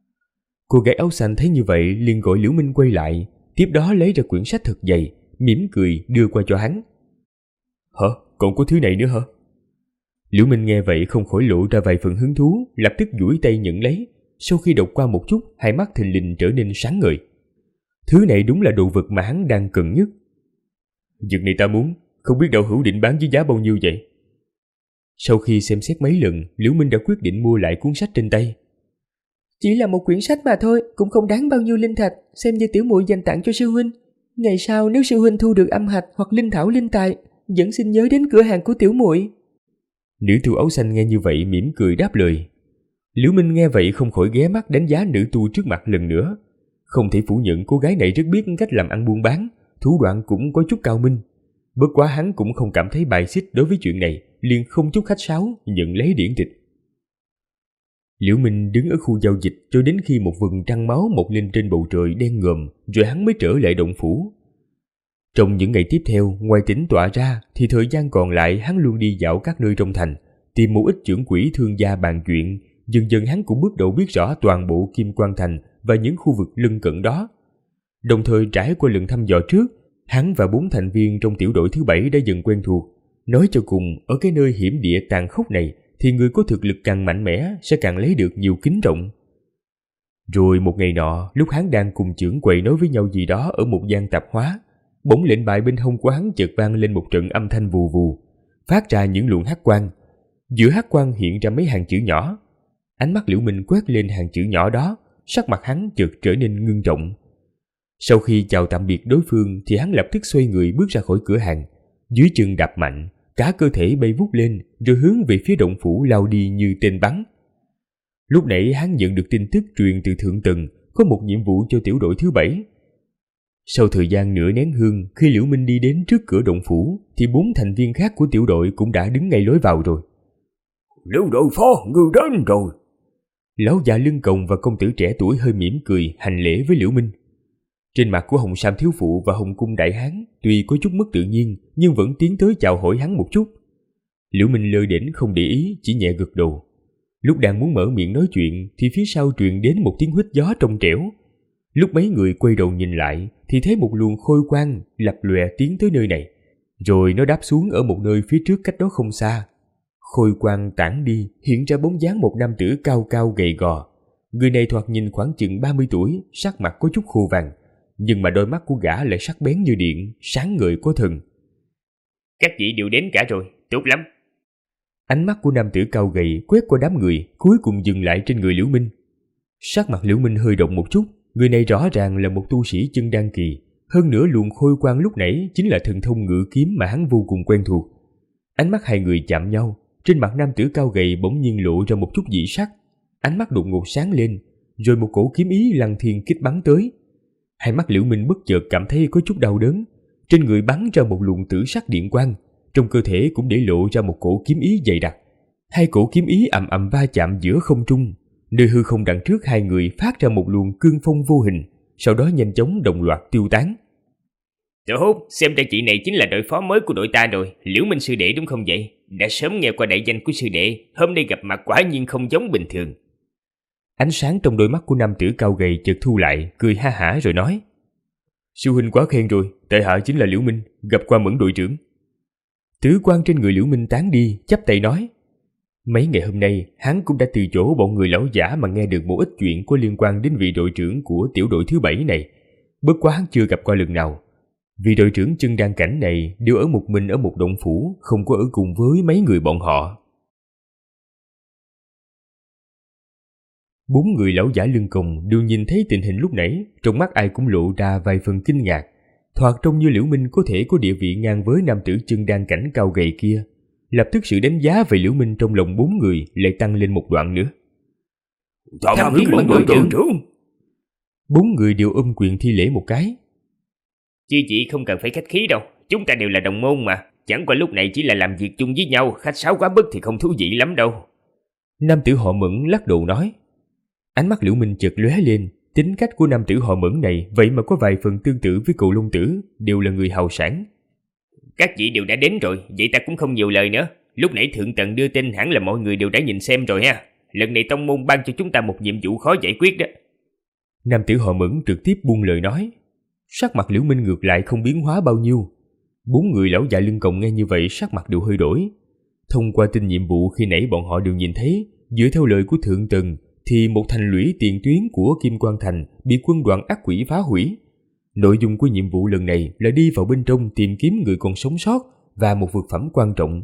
Cô gái áo xanh thấy như vậy liền gọi Liễu Minh quay lại, tiếp đó lấy ra quyển sách thật dày, mỉm cười đưa qua cho hắn. Hả? Còn có thứ này nữa hả? Liễu Minh nghe vậy không khỏi lộ ra vài phần hứng thú, lập tức duỗi tay nhận lấy. Sau khi đọc qua một chút, hai mắt thình lình trở nên sáng ngời. Thứ này đúng là đồ vật mà hắn đang cần nhất. Dược này ta muốn, không biết đạo hữu định bán với giá bao nhiêu vậy? Sau khi xem xét mấy lần, Liễu Minh đã quyết định mua lại cuốn sách trên tay. Chỉ là một quyển sách mà thôi, cũng không đáng bao nhiêu linh thạch, xem như tiểu muội dành tặng cho sư huynh. Ngày sau nếu sư huynh thu được âm hạch hoặc linh thảo linh tài, vẫn xin nhớ đến cửa hàng của tiểu muội. Nữ tu áo xanh nghe như vậy mỉm cười đáp lời. Liễu Minh nghe vậy không khỏi ghé mắt đánh giá nữ tu trước mặt lần nữa. Không thể phủ nhận cô gái này rất biết cách làm ăn buôn bán, thủ đoạn cũng có chút cao minh. Bất quá hắn cũng không cảm thấy bài xích đối với chuyện này, liền không chút khách sáo nhận lấy điển tịch. Liễu Minh đứng ở khu giao dịch cho đến khi một vầng trăng máu mọc lên trên bầu trời đen ngòm, rồi hắn mới trở lại động phủ. Trong những ngày tiếp theo, ngoài tĩnh tọa ra thì thời gian còn lại hắn luôn đi dạo các nơi trong thành, tìm một ít trưởng quỹ thương gia bàn chuyện. Dần dần hắn cũng bước đầu biết rõ toàn bộ Kim Quan Thành và những khu vực lân cận đó. Đồng thời trải qua lần thăm dò trước, hắn và 4 thành viên trong tiểu đội thứ 7 đã dần quen thuộc. Nói cho cùng, ở cái nơi hiểm địa tàn khốc này thì người có thực lực càng mạnh mẽ sẽ càng lấy được nhiều kính trọng. Rồi một ngày nọ, lúc hắn đang cùng trưởng quầy nói với nhau gì đó ở một gian tạp hóa, bỗng lệnh bài bên hông của hắn chợt vang lên một trận âm thanh vù vù, phát ra những luồng hắc quang. Giữa hắc quang hiện ra mấy hàng chữ nhỏ. Ánh mắt Liễu Minh quét lên hàng chữ nhỏ đó, sắc mặt hắn chợt trở nên ngưng trọng. Sau khi chào tạm biệt đối phương thì hắn lập tức xoay người bước ra khỏi cửa hàng, dưới chân đạp mạnh, cả cơ thể bay vút lên rồi hướng về phía động phủ lao đi như tên bắn. Lúc nãy hắn nhận được tin tức truyền từ thượng tầng có một nhiệm vụ cho tiểu đội thứ 7. Sau thời gian nửa nén hương, khi Liễu Minh đi đến trước cửa động phủ thì 4 thành viên khác của tiểu đội cũng đã đứng ngay lối vào rồi. Liễu đội phó, người đến rồi. Lão già lưng còng và công tử trẻ tuổi hơi mỉm cười hành lễ với Liễu Minh. Trên mặt của Hồng Sam thiếu phụ và Hồng Cung đại hán tuy có chút mất tự nhiên nhưng vẫn tiến tới chào hỏi hắn một chút. Liễu Minh lơ đễnh không để ý, chỉ nhẹ gật đầu. Lúc đang muốn mở miệng nói chuyện thì phía sau truyền đến một tiếng huýt gió trong trẻo. Lúc mấy người quay đầu nhìn lại thì thấy một luồng khôi quang lập lòe tiến tới nơi này, rồi nó đáp xuống ở một nơi phía trước cách đó không xa. Khôi quang tản đi, hiện ra bóng dáng một nam tử cao cao gầy gò. Người này thoạt nhìn khoảng chừng 30 tuổi, sắc mặt có chút khô vàng, nhưng mà đôi mắt của gã lại sắc bén như điện, sáng ngời có thần. Các vị đều đến cả rồi, tốt lắm. Ánh mắt của nam tử cao gầy quét qua đám người, cuối cùng dừng lại trên người Liễu Minh. Sắc mặt Liễu Minh hơi động một chút, người này rõ ràng là một tu sĩ chân đan kỳ, hơn nữa luồng khôi quang lúc nãy chính là thần thông ngự kiếm mà hắn vô cùng quen thuộc. Ánh mắt hai người chạm nhau, trên mặt nam tử cao gầy bỗng nhiên lộ ra một chút dị sắc, ánh mắt đột ngột sáng lên, rồi một cổ kiếm ý lăng thiên kích bắn tới. Hai mắt Liễu Minh bất chợt cảm thấy có chút đau đớn, trên người bắn ra một luồng tử sắc điện quang, trong cơ thể cũng để lộ ra một cổ kiếm ý dày đặc. Hai cổ kiếm ý ầm ầm va chạm giữa không trung, nơi hư không đằng trước hai người phát ra một luồng cương phong vô hình, sau đó nhanh chóng đồng loạt tiêu tán. Tốt, xem ra chị này chính là đội phó mới của đội ta rồi, Liễu Minh sư đệ đúng không vậy? Đã sớm nghe qua đại danh của sư đệ, hôm nay gặp mặt quả nhiên không giống bình thường. Ánh sáng trong đôi mắt của nam tử cao gầy chợt thu lại, cười ha hả rồi nói: Sư huynh quá khen rồi, tại hạ chính là Liễu Minh, gặp qua Mẫn đội trưởng. Tử quang trên người Liễu Minh tán đi, chắp tay nói: Mấy ngày hôm nay, hắn cũng đã từ chỗ bọn người lão giả mà nghe được một ít chuyện có liên quan đến vị đội trưởng của tiểu đội thứ 7 này. Bất quá hắn chưa gặp qua lần nào. Vị đội trưởng chân đan cảnh này đều ở một mình ở một động phủ, không có ở cùng với mấy người bọn họ. 4 người lão giả lưng còng đều nhìn thấy tình hình lúc nãy, trong mắt ai cũng lộ ra vài phần kinh ngạc. Thoạt trông như Liễu Minh có thể có địa vị ngang với nam tử chân đan cảnh cao gầy kia. Lập tức sự đánh giá về Liễu Minh trong lòng 4 người lại tăng lên một đoạn nữa. Tham kiến Mẫn đội trưởng. 4 người đều ôm quyền thi lễ một cái. Chứ chị không cần phải khách khí đâu, chúng ta đều là đồng môn mà, chẳng qua lúc này chỉ là làm việc chung với nhau, khách sáo quá mức thì không thú vị lắm đâu. Nam tử họ Mẫn lắc đầu nói. Ánh mắt Liễu Minh chợt lóe lên, tính cách của nam tử họ Mẫn này vậy mà có vài phần tương tự với cậu Long Tử, đều là người hào sảng. Các vị đều đã đến rồi, vậy ta cũng không nhiều lời nữa. Lúc nãy thượng tầng đưa tin hẳn là mọi người đều đã nhìn xem rồi ha. Lần này tông môn ban cho chúng ta một nhiệm vụ khó giải quyết đó. Nam tử họ Mẫn trực tiếp buông lời nói. Sắc mặt Liễu Minh ngược lại không biến hóa bao nhiêu. 4 người lão già lưng còng nghe như vậy sắc mặt đều hơi đổi. Thông qua tin nhiệm vụ khi nãy bọn họ đều nhìn thấy, dựa theo lời của thượng tầng thì một thành lũy tiền tuyến của Kim Quang Thành bị quân đoàn ác quỷ phá hủy. Nội dung của nhiệm vụ lần này là đi vào bên trong tìm kiếm người còn sống sót và một vật phẩm quan trọng.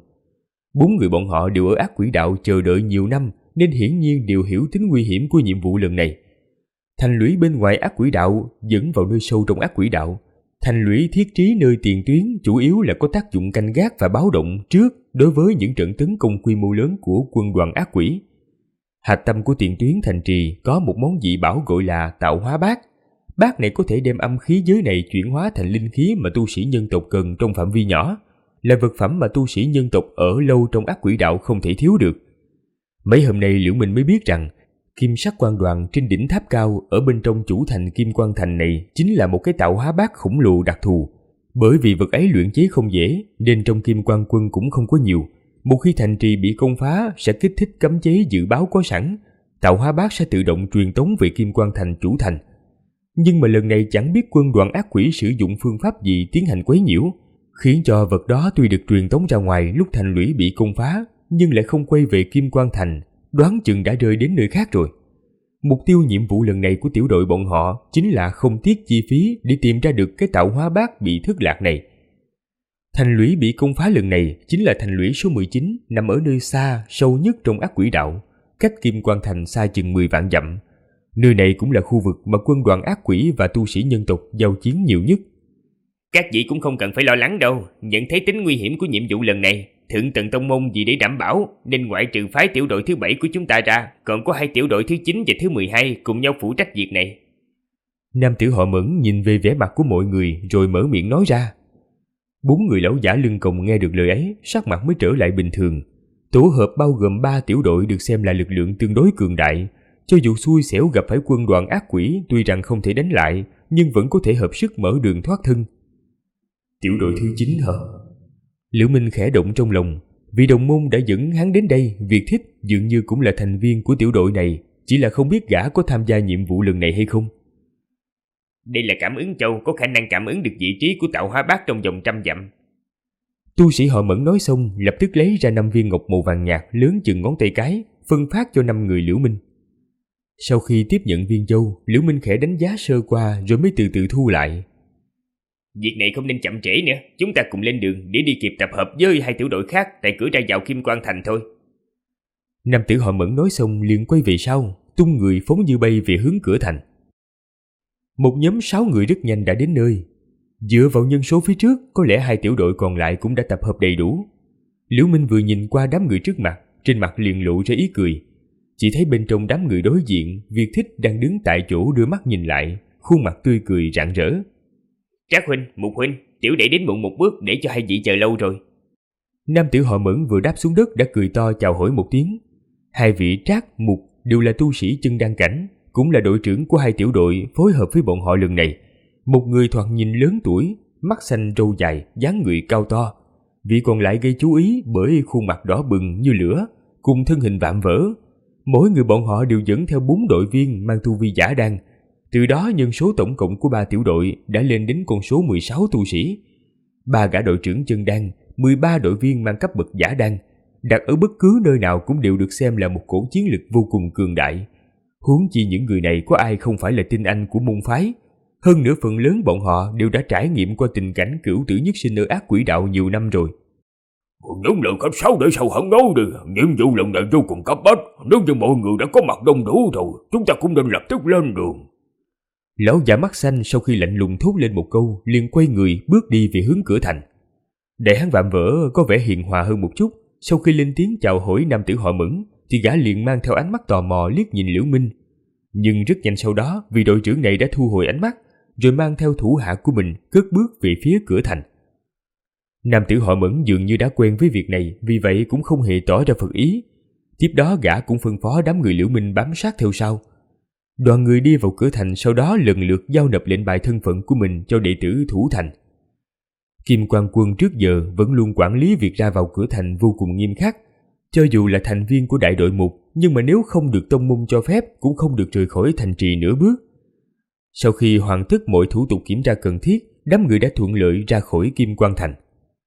4 người bọn họ đều ở ác quỷ đạo chờ đợi nhiều năm nên hiển nhiên đều hiểu tính nguy hiểm của nhiệm vụ lần này. Thành lũy bên ngoài ác quỷ đạo dẫn vào nơi sâu trong ác quỷ đạo. Thành lũy thiết trí nơi tiền tuyến chủ yếu là có tác dụng canh gác và báo động trước đối với những trận tấn công quy mô lớn của quân đoàn ác quỷ. Hạch tâm của tiền tuyến thành trì có một món dị bảo gọi là tạo hóa bát. Bát này có thể đem âm khí giới này chuyển hóa thành linh khí mà tu sĩ nhân tộc cần trong phạm vi nhỏ, là vật phẩm mà tu sĩ nhân tộc ở lâu trong ác quỷ đạo không thể thiếu được. Mấy hôm nay Liễu Minh mới biết rằng kim sắc quan đoàn trên đỉnh tháp cao ở bên trong chủ thành Kim Quang Thành này chính là một cái tạo hóa bát khổng lồ đặc thù. Bởi vì vật ấy luyện chế không dễ nên trong Kim Quang quân cũng không có nhiều. Một khi thành trì bị công phá sẽ kích thích cấm chế dự báo có sẵn, tạo hóa bát sẽ tự động truyền tống về Kim Quang Thành chủ thành. Nhưng mà lần này chẳng biết quân đoàn ác quỷ sử dụng phương pháp gì tiến hành quấy nhiễu, khiến cho vật đó tuy được truyền tống ra ngoài lúc thành lũy bị công phá, nhưng lại không quay về Kim Quang Thành, đoán chừng đã rơi đến nơi khác rồi. Mục tiêu nhiệm vụ lần này của tiểu đội bọn họ chính là không tiếc chi phí để tìm ra được cái tạo hóa bát bị thất lạc này. Thành lũy bị công phá lần này chính là thành lũy số 19, nằm ở nơi xa, sâu nhất trong ác quỷ đạo, cách Kim Quang Thành xa chừng 10 vạn dặm. Nơi này cũng là khu vực mà quân đoàn ác quỷ và tu sĩ nhân tộc giao chiến nhiều nhất. Các vị cũng không cần phải lo lắng đâu, nhận thấy tính nguy hiểm của nhiệm vụ lần này, thượng tầng tông môn vì để đảm bảo nên ngoại trừ phái tiểu đội thứ 7 của chúng ta ra, còn có 2 tiểu đội thứ 9 và thứ 12 cùng nhau phụ trách việc này. Nam tử họ Mẫn nhìn về vẻ mặt của mọi người rồi mở miệng nói ra. 4 người lão giả lưng còng nghe được lời ấy, sắc mặt mới trở lại bình thường. Tổ hợp bao gồm 3 tiểu đội được xem là lực lượng tương đối cường đại. Cho dù xui xẻo gặp phải quân đoàn ác quỷ tuy rằng không thể đánh lại, nhưng vẫn có thể hợp sức mở đường thoát thân. Tiểu đội thứ 9 hả? Liễu Minh khẽ động trong lòng. Vì đồng môn đã dẫn hắn đến đây, Việt Thích dường như cũng là thành viên của tiểu đội này, chỉ là không biết gã có tham gia nhiệm vụ lần này hay không. Đây là cảm ứng châu, có khả năng cảm ứng được vị trí của tạo hóa bát trong vòng 100 dặm. Tu sĩ họ Mẫn nói xong, lập tức lấy ra 5 viên ngọc màu vàng nhạt lớn chừng ngón tay cái, phân phát cho 5 người Liễu Minh. Sau khi tiếp nhận viên châu, Liễu Minh khẽ đánh giá sơ qua rồi mới từ từ thu lại. Việc này không nên chậm trễ nữa, chúng ta cùng lên đường để đi kịp tập hợp với 2 tiểu đội khác tại cửa ra vào Kim Quan Thành thôi. Nam tử họ Mẫn nói xong liền quay về sau, tung người phóng như bay về hướng cửa thành. Một nhóm 6 người rất nhanh đã đến nơi. Dựa vào nhân số phía trước, có lẽ 2 tiểu đội còn lại cũng đã tập hợp đầy đủ. Liễu Minh vừa nhìn qua đám người trước mặt, trên mặt liền lộ ra ý cười. Chỉ thấy bên trong đám người đối diện, Việt Thích đang đứng tại chỗ đưa mắt nhìn lại, khuôn mặt tươi cười rạng rỡ. Trác huynh, Mục huynh, tiểu đệ đến muộn một bước để cho 2 vị chờ lâu rồi. Nam tử họ Mẫn vừa đáp xuống đất đã cười to chào hỏi một tiếng. 2 vị Trác, Mục đều là tu sĩ chân đan cảnh, cũng là đội trưởng của 2 tiểu đội phối hợp với bọn họ lần này. Một người thoạt nhìn lớn tuổi, mắt xanh râu dài, dáng người cao to. Vị còn lại gây chú ý bởi khuôn mặt đỏ bừng như lửa, cùng thân hình vạm vỡ. Mỗi người bọn họ đều dẫn theo 4 đội viên mang tu vi giả đan. Từ đó nhân số tổng cộng của 3 tiểu đội đã lên đến con số 16 tu sĩ. 3 gã đội trưởng chân đan, 13 đội viên mang cấp bậc giả đan, đặt ở bất cứ nơi nào cũng đều được xem là một cổ chiến lực vô cùng cường đại. Huống chi những người này có ai không phải là tinh anh của môn phái. Hơn nữa phần lớn bọn họ đều đã trải nghiệm qua tình cảnh cửu tử nhất sinh ở ác quỷ đạo nhiều năm rồi. Những lời cấp 6 để sau hắn nói đi, nhiệm vụ lần này vô cùng cấp bách. Nếu như mọi người đã có mặt đông đủ rồi, chúng ta cũng nên lập tức lên đường. Lão già mắt xanh sau khi lạnh lùng thốt lên một câu, liền quay người bước đi về hướng cửa thành. Đại hán vạm vỡ có vẻ hiền hòa hơn một chút, sau khi lên tiếng chào hỏi nam tử họ Mẫn, thì gã liền mang theo ánh mắt tò mò liếc nhìn Liễu Minh. Nhưng rất nhanh sau đó, vị đội trưởng này đã thu hồi ánh mắt, rồi mang theo thủ hạ của mình cất bước về phía cửa thành. Nam tử họ Mẫn dường như đã quen với việc này, vì vậy cũng không hề tỏ ra phật ý. Tiếp đó gã cũng phân phó đám người Liễu Minh bám sát theo sau. Đoàn người đi vào cửa thành, sau đó lần lượt giao nộp lệnh bài thân phận của mình cho đệ tử thủ thành. Kim Quan Quân trước giờ vẫn luôn quản lý việc ra vào cửa thành vô cùng nghiêm khắc. Cho dù là thành viên của đại đội mục, nhưng mà nếu không được tông môn cho phép cũng không được rời khỏi thành trì nửa bước. Sau khi hoàn tất mọi thủ tục kiểm tra cần thiết, đám người đã thuận lợi ra khỏi Kim Quan Thành.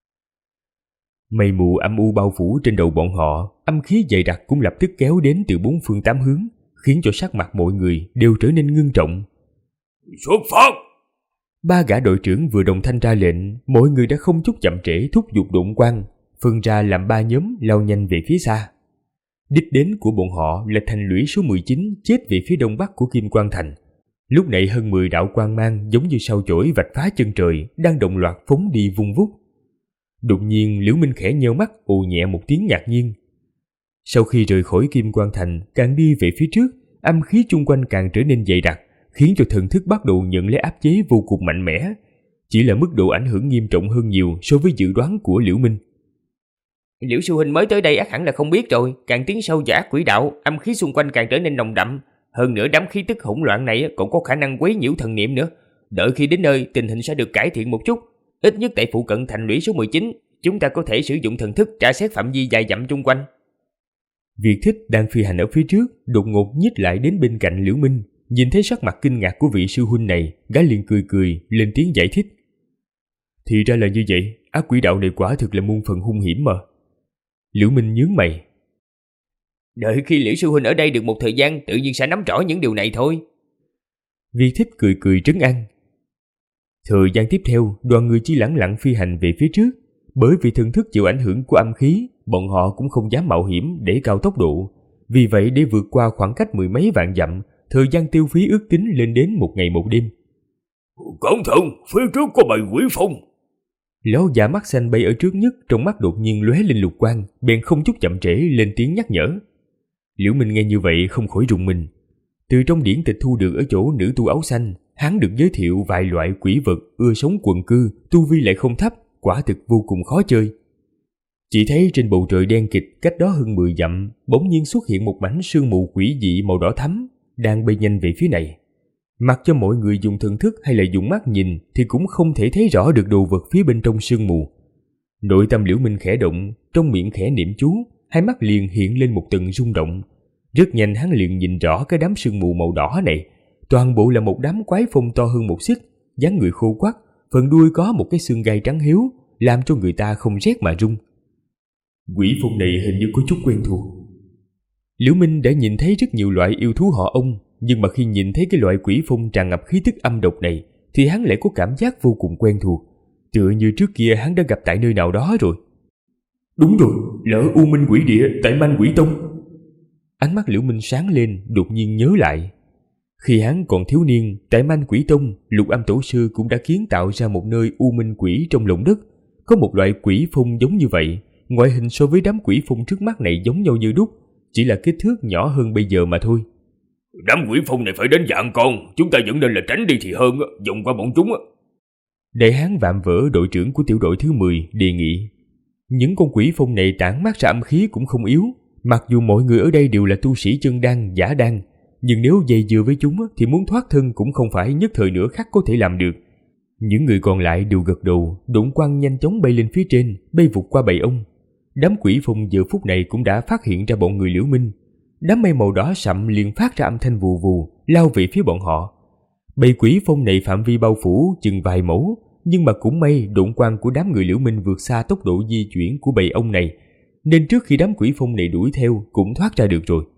Mây mù âm u bao phủ trên đầu bọn họ, âm khí dày đặc cũng lập tức kéo đến từ 4 phương 8 hướng, khiến cho sắc mặt mọi người đều trở nên ngưng trọng. Xuất phát! 3 gã đội trưởng vừa đồng thanh ra lệnh, mọi người đã không chút chậm trễ thúc giục độn quang, phân ra làm 3 nhóm lao nhanh về phía xa. Đích đến của bọn họ là thành lũy số 19 chết về phía đông bắc của Kim Quan Thành. Lúc này hơn 10 đạo quang mang giống như sao chổi vạch phá chân trời đang đồng loạt phóng đi vung vút. Đột nhiên Liễu Minh khẽ nheo mắt ồ nhẹ một tiếng ngạc nhiên. Sau khi rời khỏi Kim Quan Thành, càng đi về phía trước, âm khí chung quanh càng trở nên dày đặc, khiến cho thần thức bắt đầu nhận lấy áp chế vô cùng mạnh mẽ. Chỉ là mức độ ảnh hưởng nghiêm trọng hơn nhiều so với dự đoán của Liễu Minh. Liễu sư huynh mới tới đây ắt hẳn là không biết rồi, càng tiến sâu vào ác quỷ đạo, âm khí xung quanh càng trở nên nồng đậm. Hơn nữa đám khí tức hỗn loạn này còn có khả năng quấy nhiễu thần niệm nữa. Đợi khi đến nơi, tình hình sẽ được cải thiện một chút. Ít nhất tại phụ cận thành lũy số 19, chúng ta có thể sử dụng thần thức tra xét phạm vi dài dặm chung quanh. Việt Thích đang phi hành ở phía trước, đột ngột nhích lại đến bên cạnh Liễu Minh, nhìn thấy sắc mặt kinh ngạc của vị sư huynh này, gã liền cười cười lên tiếng giải thích. Thì ra là như vậy, ác quỷ đạo này quả thực là muôn phần hung hiểm mà. Liễu Minh nhướng mày. Đợi khi Liễu sư huynh ở đây được một thời gian, tự nhiên sẽ nắm rõ những điều này thôi. Việt Thích cười cười trấn an. Thời gian tiếp theo, đoàn người chỉ lẳng lặng phi hành về phía trước. Bởi vì thần thức chịu ảnh hưởng của âm khí, bọn họ cũng không dám mạo hiểm để cao tốc độ. Vì vậy để vượt qua khoảng cách 10 mấy vạn dặm, thời gian tiêu phí ước tính lên đến 1 ngày 1 đêm. Cẩn thận, phía trước có bầy quỷ phong. Lão già mắt xanh bay ở trước nhất, trong mắt đột nhiên lóe lên lục quang, bèn không chút chậm trễ lên tiếng nhắc nhở. Liễu Minh nghe như vậy không khỏi rùng mình. Từ trong điển tịch thu được ở chỗ nữ tu áo xanh, hắn được giới thiệu vài loại quỷ vật ưa sống quần cư, tu vi lại không thấp, quả thực vô cùng khó chơi. Chỉ thấy trên bầu trời đen kịt cách đó hơn 10 dặm, bỗng nhiên xuất hiện một mảnh sương mù quỷ dị màu đỏ thắm, đang bay nhanh về phía này. Mặc cho mọi người dùng thần thức hay là dùng mắt nhìn thì cũng không thể thấy rõ được đồ vật phía bên trong sương mù. Nội tâm Liễu Minh khẽ động, trong miệng khẽ niệm chú, hai mắt liền hiện lên một tầng rung động. Rất nhanh hắn liền nhìn rõ cái đám sương mù màu đỏ này, toàn bộ là một đám quái phong to hơn 1 xích, dáng người khô quắt, phần đuôi có một cái xương gai trắng hiếu, làm cho người ta không rét mà run. Quỷ phong này hình như có chút quen thuộc. Liễu Minh đã nhìn thấy rất nhiều loại yêu thú họ ông, nhưng mà khi nhìn thấy cái loại quỷ phong tràn ngập khí tức âm độc này thì hắn lại có cảm giác vô cùng quen thuộc, tựa như trước kia hắn đã gặp tại nơi nào đó rồi. Đúng rồi, là ở U Minh Quỷ Địa tại Man Quỷ Tông. Ánh mắt Liễu Minh sáng lên, đột nhiên nhớ lại. Khi hắn còn thiếu niên, tại Man Quỷ Tông, Lục Âm Tổ sư cũng đã kiến tạo ra một nơi U Minh Quỷ trong lòng đất. Có một loại quỷ phong giống như vậy, ngoại hình so với đám quỷ phong trước mắt này giống nhau như đúc, chỉ là kích thước nhỏ hơn bây giờ mà thôi. Đám quỷ phong này phải đến dạng con, chúng ta vẫn nên là tránh đi thì hơn, dùng qua bọn chúng. Đại hán Vạm Vỡ, đội trưởng của tiểu đội thứ 10, đề nghị. Những con quỷ phong này tản mát ra âm khí cũng không yếu, mặc dù mọi người ở đây đều là tu sĩ chân đan, giả đan, nhưng nếu dây dưa với chúng thì muốn thoát thân cũng không phải nhất thời nửa khắc có thể làm được. Những người còn lại đều gật đầu, độn quang nhanh chóng bay lên phía trên, bay vụt qua bầy ông. Đám quỷ phong giờ phút này cũng đã phát hiện ra bọn người Liễu Minh. Đám mây màu đỏ sậm liền phát ra âm thanh vù vù, lao về phía bọn họ. Bầy quỷ phong này phạm vi bao phủ chừng vài mẫu, nhưng mà cũng may độn quang của đám người Liễu Minh vượt xa tốc độ di chuyển của bầy ông này, nên trước khi đám quỷ phong này đuổi theo cũng thoát ra được rồi.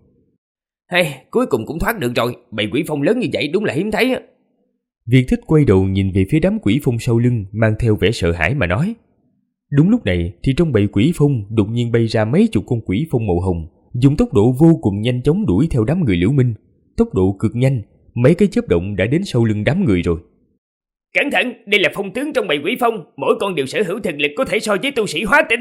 Hay, cuối cùng cũng thoát được rồi, bầy quỷ phong lớn như vậy đúng là hiếm thấy. Việt Thích quay đầu nhìn về phía đám quỷ phong sau lưng, mang theo vẻ sợ hãi mà nói. Đúng lúc này thì trong bầy quỷ phong đột nhiên bay ra mấy chục con quỷ phong màu hồng, dùng tốc độ vô cùng nhanh chóng đuổi theo đám người Liễu Minh. Tốc độ cực nhanh, mấy cái chớp động đã đến sau lưng đám người rồi. Cẩn thận, đây là phong tướng trong bầy quỷ phong, mỗi con đều sở hữu thực lực có thể so với tu sĩ hóa tinh.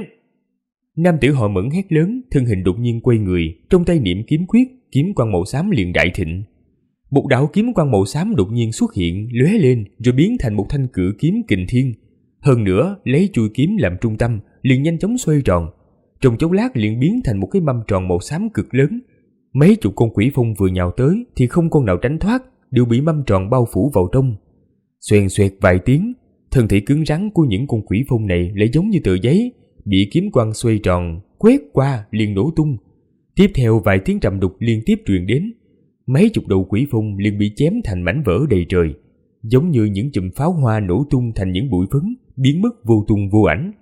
Nam tử họ Mẫn hét lớn, thân hình đột nhiên quay người, trong tay niệm kiếm quyết, kiếm quang màu xám liền đại thịnh. Một đạo kiếm quang màu xám đột nhiên xuất hiện, lóe lên rồi biến thành một thanh cự kiếm kình thiên. Hơn nữa, lấy chuôi kiếm làm trung tâm, liền nhanh chóng xoay tròn. Trong chốc lát liền biến thành một cái mâm tròn màu xám cực lớn. Mấy chục con quỷ phong vừa nhào tới thì không con nào tránh thoát, đều bị mâm tròn bao phủ vào trong. Xoèn xoẹt vài tiếng, thân thể cứng rắn của những con quỷ phong này lại giống như tờ giấy, bị kiếm quang xoay tròn quét qua liền nổ tung. Tiếp theo vài tiếng trầm đục liên tiếp truyền đến, mấy chục đầu quỷ phong liền bị chém thành mảnh vỡ đầy trời, giống như những chùm pháo hoa nổ tung thành những bụi phấn, biến mất vô tung vô ảnh.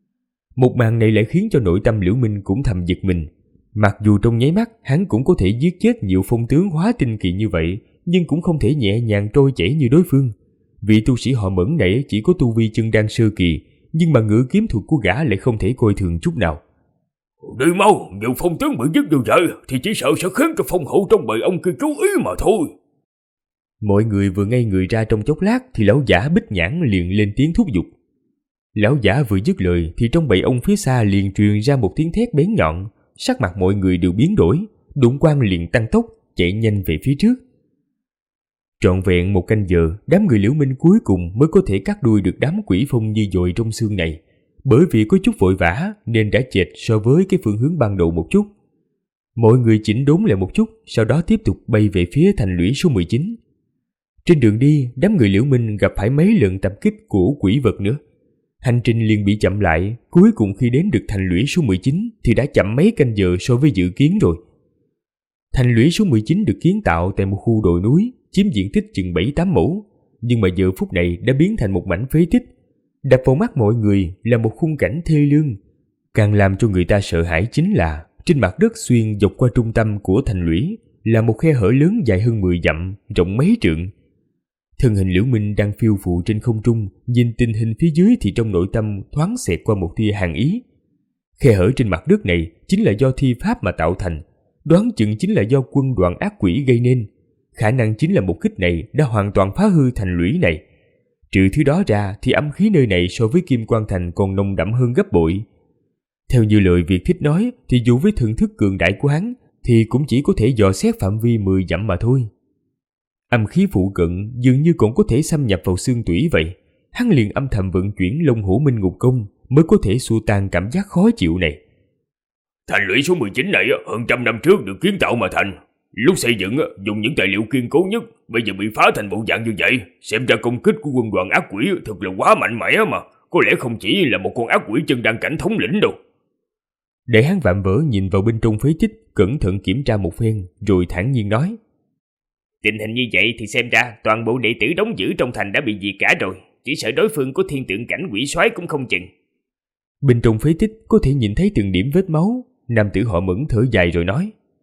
Một màn này lại khiến cho nội tâm Liễu Minh cũng thầm giật mình. Mặc dù trong nháy mắt hắn cũng có thể giết chết nhiều phong tướng hóa tinh kỳ như vậy, nhưng cũng không thể nhẹ nhàng trôi chảy như đối phương. Vị tu sĩ họ Mẫn này chỉ có tu vi chân đan sơ kỳ, nhưng mà ngự kiếm thuật của gã lại không thể coi thường chút nào. Đi mau, nhiều phong tướng bị giết như vậy thì chỉ sợ sẽ khiến cho phong hậu trong bầy ông kia chú ý mà thôi. Mọi người vừa ngây người ra trong chốc lát thì lão giả Bích Nhãn liền lên tiếng thúc giục. Lão giả vừa dứt lời thì trong bầy ông phía xa liền truyền ra một tiếng thét bén nhọn, sắc mặt mọi người đều biến đổi, đụng quang liền tăng tốc chạy nhanh về phía trước. Trọn vẹn một canh giờ, đám người Liễu Minh cuối cùng mới có thể cắt đuôi được đám quỷ phong như dội trong xương này. Bởi vì có chút vội vã nên đã chệch so với cái phương hướng ban đầu một chút. Mọi người chỉnh đốn lại một chút, sau đó tiếp tục bay về phía thành lũy số 19. Trên đường đi, đám người Liễu Minh gặp phải mấy lần tập kích của quỷ vật nữa. Hành trình liền bị chậm lại, cuối cùng khi đến được thành lũy số 19 thì đã chậm mấy canh giờ so với dự kiến rồi. Thành lũy số 19 được kiến tạo tại một khu đồi núi, chiếm diện tích chừng 7-8 mẫu, nhưng mà giờ phút này đã biến thành một mảnh phế tích. Đập vào mắt mọi người là một khung cảnh thê lương. Càng làm cho người ta sợ hãi chính là trên mặt đất xuyên dọc qua trung tâm của thành lũy là một khe hở lớn dài hơn 10 dặm, rộng mấy trượng. Thân hình Liễu Minh đang phiêu phù trên không trung, nhìn tình hình phía dưới thì trong nội tâm thoáng xẹt qua một tia hàn ý. Khe hở trên mặt đất này chính là do thi pháp mà tạo thành, đoán chừng chính là do quân đoàn ác quỷ gây nên. Khả năng chính là một kích này đã hoàn toàn phá hư thành lũy này. Trừ thứ đó ra thì âm khí nơi này so với Kim Quan Thành còn nồng đậm hơn gấp bội. Theo như lời Việt Thích nói thì dù với thần thức cường đại của hắn thì cũng chỉ có thể dò xét phạm vi 10 dặm mà thôi. Âm khí phụ cận dường như còn có thể xâm nhập vào xương tủy vậy. Hắn liền âm thầm vận chuyển Long Hổ Minh Ngục Công mới có thể xua tan cảm giác khó chịu này. Thành lũy số 19 này hơn trăm năm trước được kiến tạo mà thành. Lúc xây dựng dùng những tài liệu kiên cố nhất, bây giờ bị phá thành bộ dạng như vậy, xem ra công kích của quân đoàn ác quỷ thật là quá mạnh mẽ mà, có lẽ không chỉ là một con ác quỷ chân đan cảnh thống lĩnh đâu. Đại hán Vạm Vỡ nhìn vào bên trong phế tích, cẩn thận kiểm tra một phen, rồi thản nhiên nói: Tình hình như vậy thì xem ra toàn bộ đệ tử đóng giữ trong thành đã bị diệt cả rồi, chỉ sợ đối phương có thiên tượng cảnh quỷ soái cũng không chừng. Bên trong phế tích có thể nhìn thấy từng điểm vết máu. Nam tử họ Mẫn thở dài rồi nói: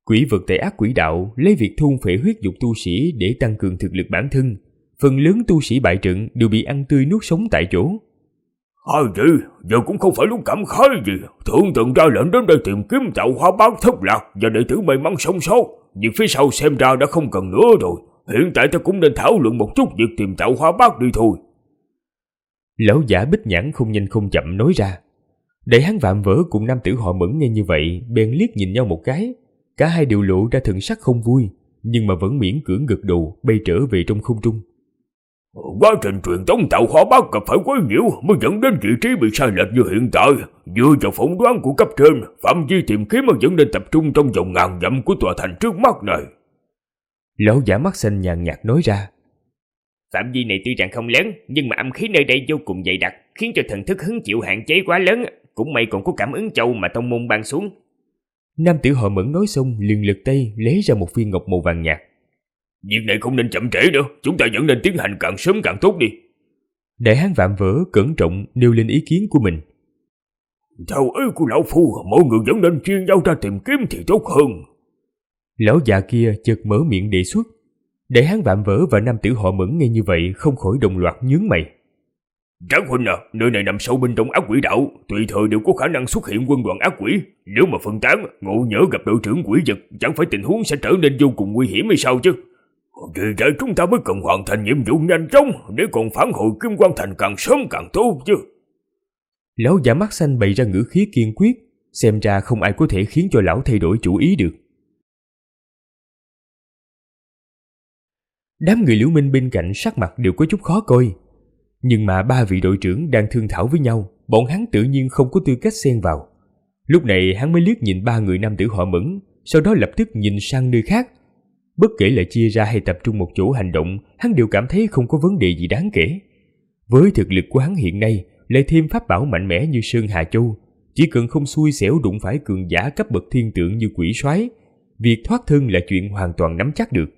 Quỷ vật tại ác quỷ đạo lấy việc thôn phệ huyết dục tu sĩ để tăng cường thực lực bản thân. Phần lớn tu sĩ bại trận đều bị ăn tươi nuốt sống tại chỗ. Hai gì, giờ cũng không phải lúc cảm khái gì. Thượng tận ra lệnh đến đây tìm kiếm tạo hóa bát thất lạc và đệ tử may mắn sống sót. Việc phía sau xem ra đã không cần nữa rồi. Hiện tại ta cũng nên thảo luận một chút việc tìm tạo hóa bát đi thôi. Lão giả Bích Nhãn không nhanh không chậm nói ra. Đại hán Vạm Vỡ cùng nam tử họ Mẫn nghe như vậy bèn liếc nhìn nhau một cái. Cả hai đều lộ ra thần sắc không vui, nhưng mà vẫn miễn cưỡng gật đầu bay trở về trong không trung. Quá trình truyền tống tạo hóa bát gặp phải quá nhiều mới dẫn đến vị trí bị sai lệch như hiện tại. Dựa vào phỏng đoán của cấp trên, phạm vi tìm kiếm vẫn nên tập trung trong vòng ngàn dặm của tòa thành trước mắt này. Lão giả mắt xanh nhàn nhạt nói ra. Phạm vi này tuy rằng không lớn, nhưng mà âm khí nơi đây vô cùng dày đặc, khiến cho thần thức hứng chịu hạn chế quá lớn. Cũng may còn có cảm ứng châu mà tông môn ban xuống. Nam tử họ Mẫn nói xong liền lật tay lấy ra một viên ngọc màu vàng nhạt. Việc này không nên chậm trễ nữa, chúng ta vẫn nên tiến hành càng sớm càng tốt đi. Đại hán Vạm Vỡ cẩn trọng nêu lên ý kiến của mình. Theo ý của lão phu, mọi người vẫn nên chia nhau ra tìm kiếm thì tốt hơn. Lão già kia chợt mở miệng đề xuất. Đại hán Vạm Vỡ và nam tử họ Mẫn nghe như vậy không khỏi đồng loạt nhướng mày. Tráng huynh à, nơi này nằm sâu bên trong ác quỷ đạo, tùy thời đều có khả năng xuất hiện quân đoàn ác quỷ. Nếu mà phân tán, ngộ nhỡ gặp đội trưởng quỷ vật, chẳng phải tình huống sẽ trở nên vô cùng nguy hiểm hay sao chứ? Vì vậy chúng ta mới cần hoàn thành nhiệm vụ nhanh chóng, để còn phản hồi Kim Quan Thành càng sớm càng tốt chứ. Lão giả mắt xanh bày ra ngữ khí kiên quyết, xem ra không ai có thể khiến cho lão thay đổi chủ ý được. Đám người Liễu Minh bên cạnh sắc mặt đều có chút khó coi. Nhưng mà ba vị đội trưởng đang thương thảo với nhau, bọn hắn tự nhiên không có tư cách xen vào. Lúc này hắn mới liếc nhìn ba người nam tử họ Mẫn, sau đó lập tức nhìn sang nơi khác. Bất kể là chia ra hay tập trung một chỗ hành động, hắn đều cảm thấy không có vấn đề gì đáng kể. Với thực lực của hắn hiện nay, lại thêm pháp bảo mạnh mẽ như Sơn Hà Châu, chỉ cần không xui xẻo đụng phải cường giả cấp bậc thiên tượng như quỷ soái, việc thoát thân là chuyện hoàn toàn nắm chắc được.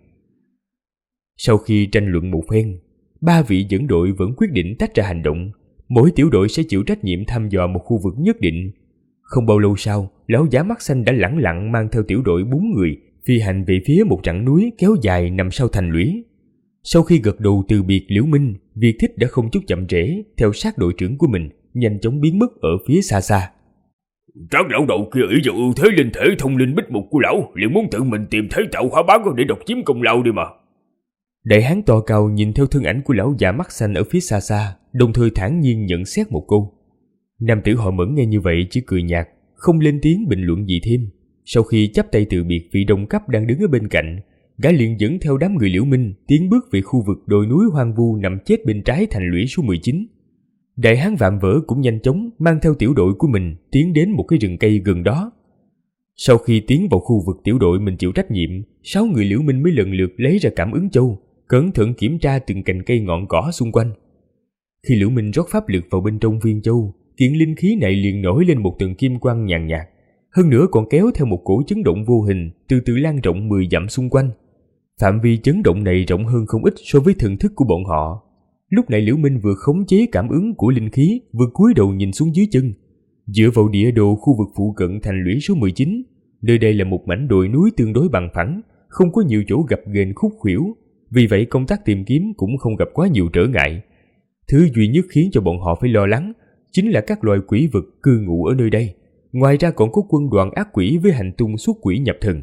Sau khi tranh luận một phen, ba vị dẫn đội vẫn quyết định tách ra hành động. Mỗi tiểu đội sẽ chịu trách nhiệm thăm dò một khu vực nhất định. Không bao lâu sau, lão giả mắt xanh đã lẳng lặng mang theo tiểu đội 4 người phi hành về phía một rặng núi kéo dài nằm sau thành lũy. Sau khi gật đầu từ biệt Liễu Minh, Việt Thích đã không chút chậm trễ theo sát đội trưởng của mình, nhanh chóng biến mất ở phía xa xa. Tráng lão đầu kia ý vào ưu thế linh thể thông linh bích mục của lão, liền muốn tự mình tìm thấy tạo hóa bát để độc chiếm công lao đi mà. Đại hán to cao nhìn theo thân ảnh của lão già mắt xanh ở phía xa xa, đồng thời thản nhiên nhận xét một câu. Nam tử họ Mẫn nghe như vậy chỉ cười nhạt, không lên tiếng bình luận gì thêm. Sau khi chắp tay từ biệt vị đồng cấp đang đứng ở bên cạnh, gã liền dẫn theo đám người Liễu Minh tiến bước về khu vực đồi núi hoang vu nằm chết bên trái thành lũy số 19. Đại hán Vạm Vỡ cũng nhanh chóng mang theo tiểu đội của mình tiến đến một cái rừng cây gần đó. Sau khi tiến vào khu vực tiểu đội mình chịu trách nhiệm, 6 người Liễu Minh mới lần lượt lấy ra cảm ứng châu, cẩn thận kiểm tra từng cành cây ngọn cỏ xung quanh. Khi Liễu Minh rót pháp lực vào bên trong viên châu, kiện linh khí này liền nổi lên một tầng kim quang nhàn nhạt, hơn nữa còn kéo theo một cổ chấn động vô hình từ từ lan rộng 10 dặm xung quanh. Phạm vi chấn động này rộng hơn không ít so với thần thức của bọn họ. Lúc này Liễu Minh vừa khống chế cảm ứng của linh khí, vừa cúi đầu nhìn xuống dưới chân. Dựa vào địa đồ khu vực phụ cận thành lũy số 19, nơi đây là một mảnh đồi núi tương đối bằng phẳng, không có nhiều chỗ gập ghềnh khúc khuỷu, vì vậy công tác tìm kiếm cũng không gặp quá nhiều trở ngại. Thứ duy nhất khiến cho bọn họ phải lo lắng chính là các loài quỷ vật cư ngụ ở nơi đây. Ngoài ra còn có quân đoàn ác quỷ với hành tung xuất quỷ nhập thần.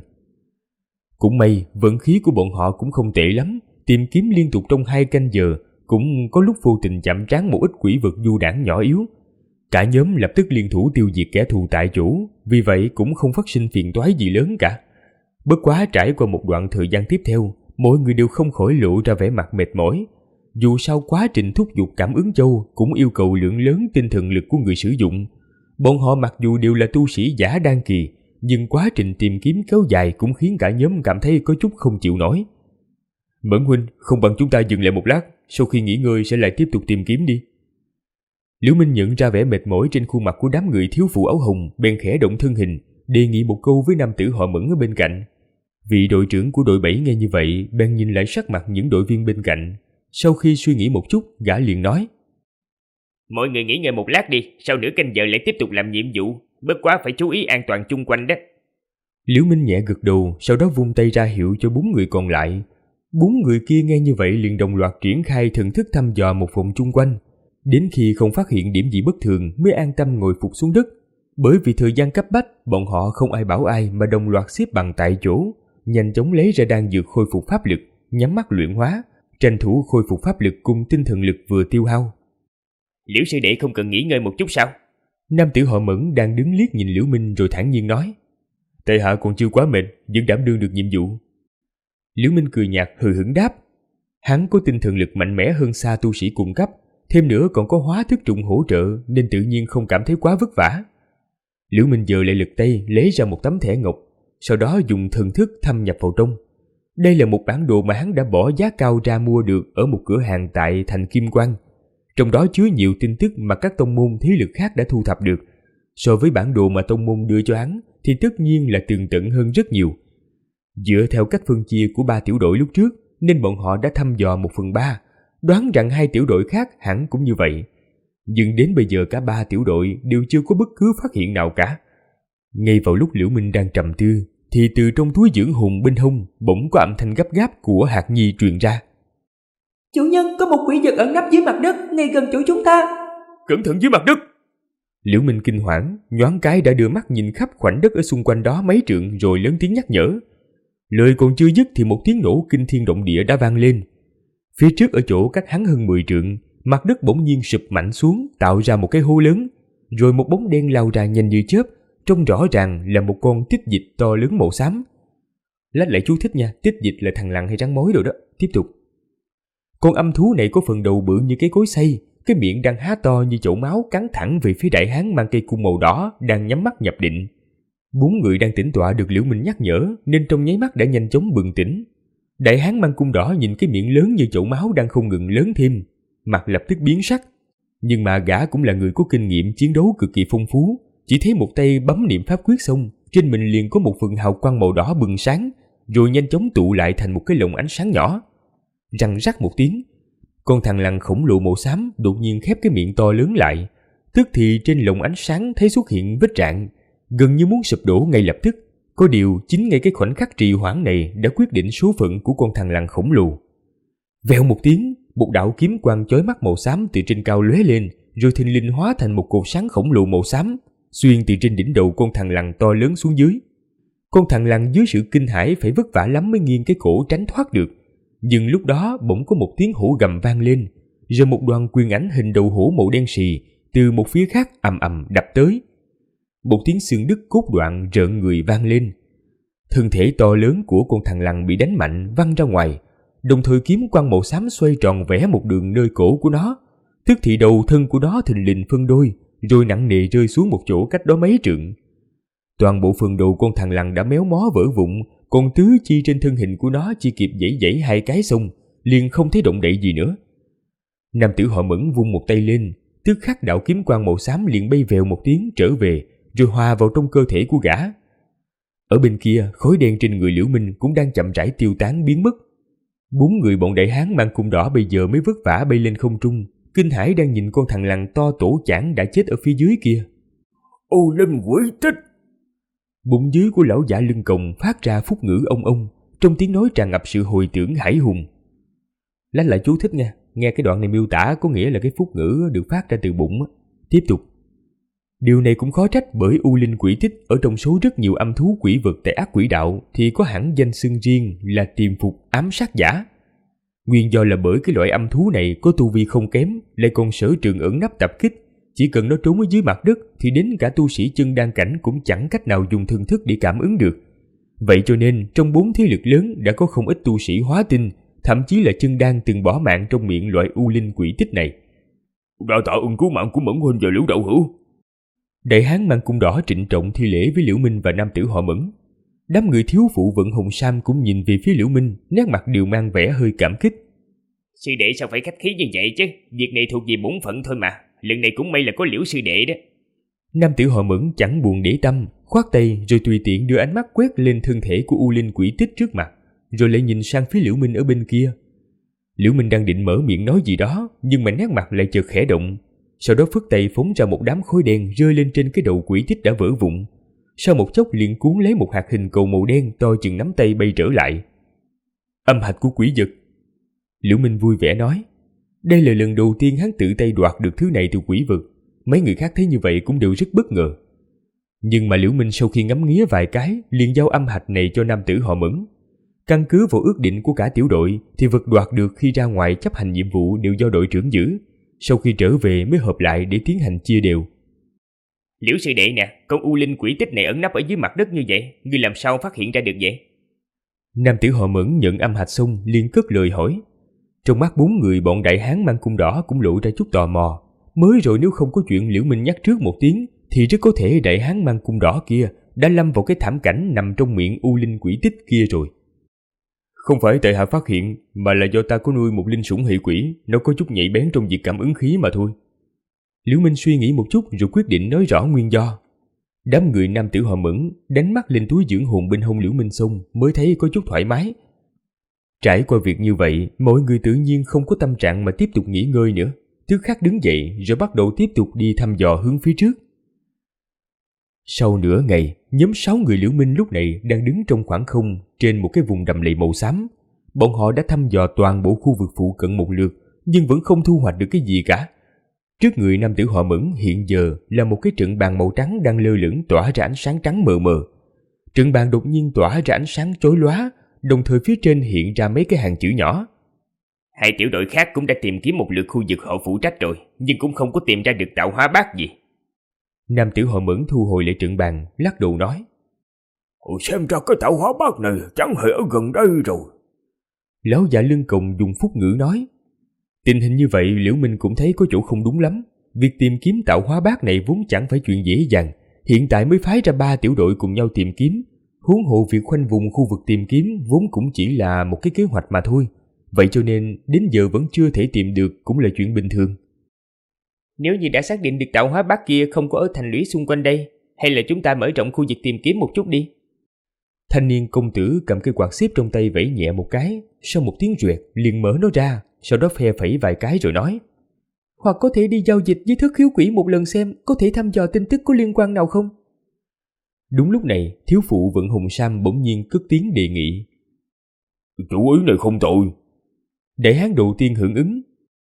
Cũng may vận khí của bọn họ cũng không tệ lắm, tìm kiếm liên tục trong 2 canh giờ, cũng có lúc vô tình chạm trán một ít quỷ vật du đãng nhỏ yếu. Cả nhóm lập tức liên thủ tiêu diệt kẻ thù tại chỗ, vì vậy cũng không phát sinh phiền toái gì lớn cả. Bất quá trải qua một đoạn thời gian tiếp theo, mỗi người đều không khỏi lộ ra vẻ mặt mệt mỏi. Dù sao quá trình thúc giục cảm ứng châu cũng yêu cầu lượng lớn tinh thần lực của người sử dụng. Bọn họ mặc dù đều là tu sĩ giả đan kỳ, nhưng quá trình tìm kiếm kéo dài cũng khiến cả nhóm cảm thấy có chút không chịu nổi. Mẫn huynh, không bằng chúng ta dừng lại một lát, sau khi nghỉ ngơi sẽ lại tiếp tục tìm kiếm đi. Liễu Minh nhận ra vẻ mệt mỏi trên khuôn mặt của đám người thiếu phụ áo hồng, bèn khẽ động thân hình, đề nghị một câu với nam tử họ Mẫn ở bên cạnh. Vị đội trưởng của đội 7 nghe như vậy, bèn nhìn lại sắc mặt những đội viên bên cạnh. Sau khi suy nghĩ một chút, gã liền nói: Mọi người nghỉ ngơi một lát đi, sau nửa canh giờ lại tiếp tục làm nhiệm vụ, bất quá phải chú ý an toàn chung quanh đó. Liễu Minh nhẹ gật đầu, sau đó vung tay ra hiệu cho 4 người còn lại. 4 người kia nghe như vậy liền đồng loạt triển khai thần thức thăm dò một vòng chung quanh. Đến khi không phát hiện điểm gì bất thường mới an tâm ngồi phục xuống đất. Bởi vì thời gian cấp bách, bọn họ không ai bảo ai mà đồng loạt xếp bằng tại chỗ, nhanh chóng lấy ra đan dược khôi phục pháp lực, nhắm mắt luyện hóa, tranh thủ khôi phục pháp lực cùng tinh thần lực vừa tiêu hao. Liễu sư đệ không cần nghỉ ngơi một chút sao? Nam tử họ Mẫn đang đứng liếc nhìn Liễu Minh rồi thản nhiên nói: Tại hạ còn chưa quá mệt, vẫn đảm đương được nhiệm vụ. Liễu Minh cười nhạt hừ hững đáp. Hắn có tinh thần lực mạnh mẽ hơn xa tu sĩ cùng cấp, thêm nữa còn có hóa thức trùng hỗ trợ nên tự nhiên không cảm thấy quá vất vả. Liễu Minh giờ lại lật tay lấy ra một tấm thẻ ngọc, sau đó dùng thần thức thâm nhập vào trong. Đây là một bản đồ mà hắn đã bỏ giá cao ra mua được ở một cửa hàng tại thành Kim Quang. Trong đó chứa nhiều tin tức mà các tông môn thế lực khác đã thu thập được. So với bản đồ mà tông môn đưa cho hắn thì tất nhiên là tường tận hơn rất nhiều. Dựa theo cách phân chia của 3 tiểu đội lúc trước nên bọn họ đã thăm dò 1/3, đoán rằng 2 tiểu đội khác hẳn cũng như vậy. Nhưng đến bây giờ cả 3 tiểu đội đều chưa có bất cứ phát hiện nào cả. Ngay vào lúc Liễu Minh đang trầm tư thì từ trong túi dưỡng hồn bên hông bỗng có âm thanh gấp gáp của Hạc Nhi truyền ra. Chủ nhân, có một quỷ vật ẩn nấp dưới mặt đất ngay gần chỗ chúng ta. Cẩn thận dưới mặt đất! Liễu Minh kinh hoảng, nhoáng cái đã đưa mắt nhìn khắp khoảnh đất ở xung quanh đó mấy trượng rồi lớn tiếng nhắc nhở. Lời còn chưa dứt thì một tiếng nổ kinh thiên động địa đã vang lên. Phía trước ở chỗ cách hắn hơn 10 trượng, mặt đất bỗng nhiên sụp mạnh xuống tạo ra một cái hố lớn, rồi một bóng đen lao ra nhanh như chớp, trông rõ ràng là một con tích dịch to lớn màu xám. Lát lại chú thích nha, tích dịch là thằn lằn hay rắn mối rồi đó. Tiếp tục. Con âm thú này có phần đầu bự như cái cối xay, cái miệng đang há to như chậu máu cắn thẳng về phía đại hán mang cây cung màu đỏ đang nhắm mắt nhập định. 4 người đang tĩnh tọa được Liễu Minh nhắc nhở nên trong nháy mắt đã nhanh chóng bừng tỉnh. Đại hán mang cung đỏ nhìn cái miệng lớn như chậu máu đang không ngừng lớn thêm, mặt lập tức biến sắc. Nhưng mà gã cũng là người có kinh nghiệm chiến đấu cực kỳ phong phú, chỉ thấy một tay bấm niệm pháp quyết xong, trên mình liền có một phần hào quang màu đỏ bừng sáng, rồi nhanh chóng tụ lại thành một cái lồng ánh sáng nhỏ. Răng rắc một tiếng, con thằn lằn khổng lồ màu xám đột nhiên khép cái miệng to lớn lại, tức thì trên lồng ánh sáng thấy xuất hiện vết rạn, gần như muốn sụp đổ ngay lập tức. Có điều chính ngay cái khoảnh khắc trì hoãn này đã quyết định số phận của con thằn lằn khổng lồ. Vèo một tiếng, một đạo kiếm quang chói mắt màu xám từ trên cao lóe lên, rồi thình lình hóa thành một cột sáng khổng lồ màu xám, xuyên từ trên đỉnh đầu con thằn lằn to lớn xuống dưới. Con thằn lằn dưới sự kinh hãi phải vất vả lắm mới nghiêng cái cổ tránh thoát được. Nhưng lúc đó bỗng có một tiếng hổ gầm vang lên, rồi một đoàn quyền ảnh hình đầu hổ màu đen xì từ một phía khác ầm ầm đập tới. Một tiếng xương đứt cốt đoạn rợn người vang lên. Thân thể to lớn của con thằn lằn bị đánh mạnh văng ra ngoài, đồng thời kiếm quang màu xám xoay tròn vẽ một đường nơi cổ của nó, tức thì đầu thân của nó thình lình phân đôi, rồi nặng nề rơi xuống một chỗ cách đó mấy trượng. Toàn bộ phần đầu con thằn lằn đã méo mó vỡ vụn, còn tứ chi trên thân hình của nó chỉ kịp giãy giãy 2 cái xong, liền không thấy động đậy gì nữa. Nam tử họ Mẫn vung một tay lên, tức khắc đạo kiếm quang màu xám liền bay vèo một tiếng trở về, rồi hòa vào trong cơ thể của gã. Ở bên kia, khói đen trên người Liễu Minh cũng đang chậm rãi tiêu tán biến mất. 4 người bọn đại hán mang cung đỏ bây giờ mới vất vả bay lên không trung, kinh hãi đang nhìn con thằn lằn to tổ chảng đã chết ở phía dưới kia. U linh quỷ tích! Bụng dưới của lão giả lưng còng phát ra phúc ngữ ông ông, trong tiếng nói tràn ngập sự hồi tưởng hải hùng. Lát lại chú thích nha, nghe cái đoạn này miêu tả có nghĩa là cái phúc ngữ được phát ra từ bụng. Tiếp tục. Điều này cũng khó trách bởi U linh quỷ tích ở trong số rất nhiều âm thú quỷ vật tại ác quỷ đạo thì có hẳn danh xưng riêng là tiềm phục ám sát giả. Nguyên do là bởi cái loại âm thú này có tu vi không kém, lại còn sở trường ẩn nấp tập kích. Chỉ cần nó trốn ở dưới mặt đất thì đến cả tu sĩ chân đan cảnh cũng chẳng cách nào dùng thần thức để cảm ứng được. Vậy cho nên trong 4 thế lực lớn đã có không ít tu sĩ hóa tinh, thậm chí là chân đan từng bỏ mạng trong miệng loại U linh quỷ tích này. Đa tạ ơn cứu mạng của Mẫn huynh và Liễu đạo hữu. Đại hán mang cung đỏ trịnh trọng thi lễ với Liễu Minh và nam tử họ Mẫn. Đám người thiếu phụ vận hồng sam cũng nhìn về phía Liễu Minh, nét mặt đều mang vẻ hơi cảm kích. Sư đệ sao phải khách khí như vậy chứ, việc này thuộc về bổn phận thôi mà, lần này cũng may là có Liễu sư đệ đó. Nam tử họ Mẫn chẳng buồn để tâm, khoát tay rồi tùy tiện đưa ánh mắt quét lên thân thể của U linh quỷ tích trước mặt, rồi lại nhìn sang phía Liễu Minh ở bên kia. Liễu Minh đang định mở miệng nói gì đó, nhưng mà nét mặt lại chợt khẽ động, sau đó phất tay phóng ra một đám khói đen rơi lên trên cái đầu quỷ tích đã vỡ vụn. sau một chốc liền cuốn lấy một hạt hình cầu màu đen to chừng nắm tay bay trở lại. Âm hạch của quỷ vật. Liễu Minh vui vẻ nói. Đây là lần đầu tiên hắn tự tay đoạt được thứ này từ quỷ vực. Mấy người khác thấy như vậy cũng đều rất bất ngờ. Nhưng mà Liễu Minh sau khi ngắm nghía vài cái liền giao âm hạch này cho nam tử họ Mẫn. Căn cứ vào ước định của cả tiểu đội thì vật đoạt được khi ra ngoài chấp hành nhiệm vụ đều do đội trưởng giữ. Sau khi trở về mới hợp lại để tiến hành chia đều. Liễu sư đệ nè, con U Linh quỷ tích này ẩn nấp ở dưới mặt đất như vậy, ngươi làm sao phát hiện ra được vậy? Nam tử họ Mẫn nhận âm hạch xong liền cất lời hỏi. Trong mắt 4 người bọn đại hán mang cung đỏ cũng lộ ra chút tò mò. Mới rồi nếu không có chuyện Liễu Minh nhắc trước một tiếng thì rất có thể đại hán mang cung đỏ kia đã lâm vào cái thảm cảnh nằm trong miệng U Linh quỷ tích kia rồi. Không phải tại hạ phát hiện, mà là do ta có nuôi một linh sủng hệ quỷ, nó có chút nhạy bén trong việc cảm ứng khí mà thôi. Liễu Minh suy nghĩ một chút rồi quyết định nói rõ nguyên do. Đám người nam tử họ Mẫn đánh mắt lên túi dưỡng hồn bên hông Liễu Minh xong mới thấy có chút thoải mái. Trải qua việc như vậy, mọi người tự nhiên không có tâm trạng mà tiếp tục nghỉ ngơi nữa, tức khắc đứng dậy rồi bắt đầu tiếp tục đi thăm dò hướng phía trước. Sau nửa ngày, nhóm 6 người Liễu Minh lúc này đang đứng trong khoảng không trên một cái vùng đầm lầy màu xám. Bọn họ đã thăm dò toàn bộ khu vực phụ cận một lượt, nhưng vẫn không thu hoạch được cái gì cả. Trước người nam tử họ Mẫn hiện giờ là một cái trận bàn màu trắng đang lơ lửng tỏa ra ánh sáng trắng mờ mờ. Trận bàn đột nhiên tỏa ra ánh sáng chói lóa, đồng thời phía trên hiện ra mấy cái hàng chữ nhỏ. Hai tiểu đội khác cũng đã tìm kiếm một lượt khu vực họ phụ trách rồi, nhưng cũng không có tìm ra được tạo hóa bát gì. Nam tử họ Mẫn thu hồi lại trận bàn, lắc đầu nói. Xem ra cái tạo hóa bát này chẳng hề ở gần đây rồi. Lão già lưng còng dùng phúc ngữ nói. Tình hình như vậy Liễu Minh cũng thấy có chỗ không đúng lắm. Việc tìm kiếm tạo hóa bát này vốn chẳng phải chuyện dễ dàng. Hiện tại mới phái ra 3 tiểu đội cùng nhau tìm kiếm. Huống hộ việc khoanh vùng khu vực tìm kiếm vốn cũng chỉ là một cái kế hoạch mà thôi. Vậy cho nên đến giờ vẫn chưa thể tìm được cũng là chuyện bình thường. Nếu như đã xác định được tạo hóa bát kia không có ở thành lũy xung quanh đây, hay là chúng ta mở rộng khu vực tìm kiếm một chút đi. Thanh niên công tử cầm cây quạt xếp trong tay vẫy nhẹ một cái, sau một tiếng ruyệt liền mở nó ra, sau đó phe phẩy vài cái rồi nói. Hoặc có thể đi giao dịch với Thất Khiếu Quỷ một lần xem có thể thăm dò tin tức có liên quan nào không. Đúng lúc này, thiếu phụ Vận Hồng Sam bỗng nhiên cất tiếng đề nghị. Chủ ý này không tồi. Đại hán đầu tiên hưởng ứng.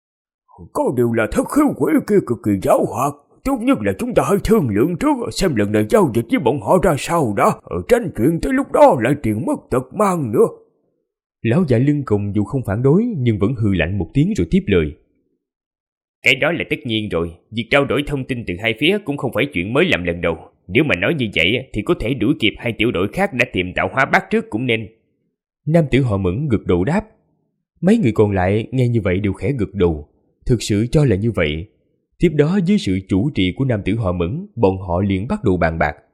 Có điều là Thất Khiếu Quỷ kia cực kỳ giáo hoạt. Tốt nhất là chúng ta hãy thương lượng trước xem lần này giao dịch với bọn họ ra sao đã, tránh chuyện tới lúc đó lại tiền mất tật mang nữa. Lão già lưng còng dù không phản đối nhưng vẫn hừ lạnh một tiếng rồi tiếp lời. Cái đó là tất nhiên rồi, việc trao đổi thông tin từ hai phía cũng không phải chuyện mới làm lần đầu. Nếu mà nói như vậy thì có thể đuổi kịp hai tiểu đội khác đã tìm tạo hóa bát trước cũng nên. Nam tử họ Mẫn gật đầu đáp. Mấy người còn lại nghe như vậy đều khẽ gật đầu. Thực sự cho là như vậy. Tiếp đó dưới sự chủ trì của nam tử họ Mẫn, bọn họ liền bắt đầu bàn bạc.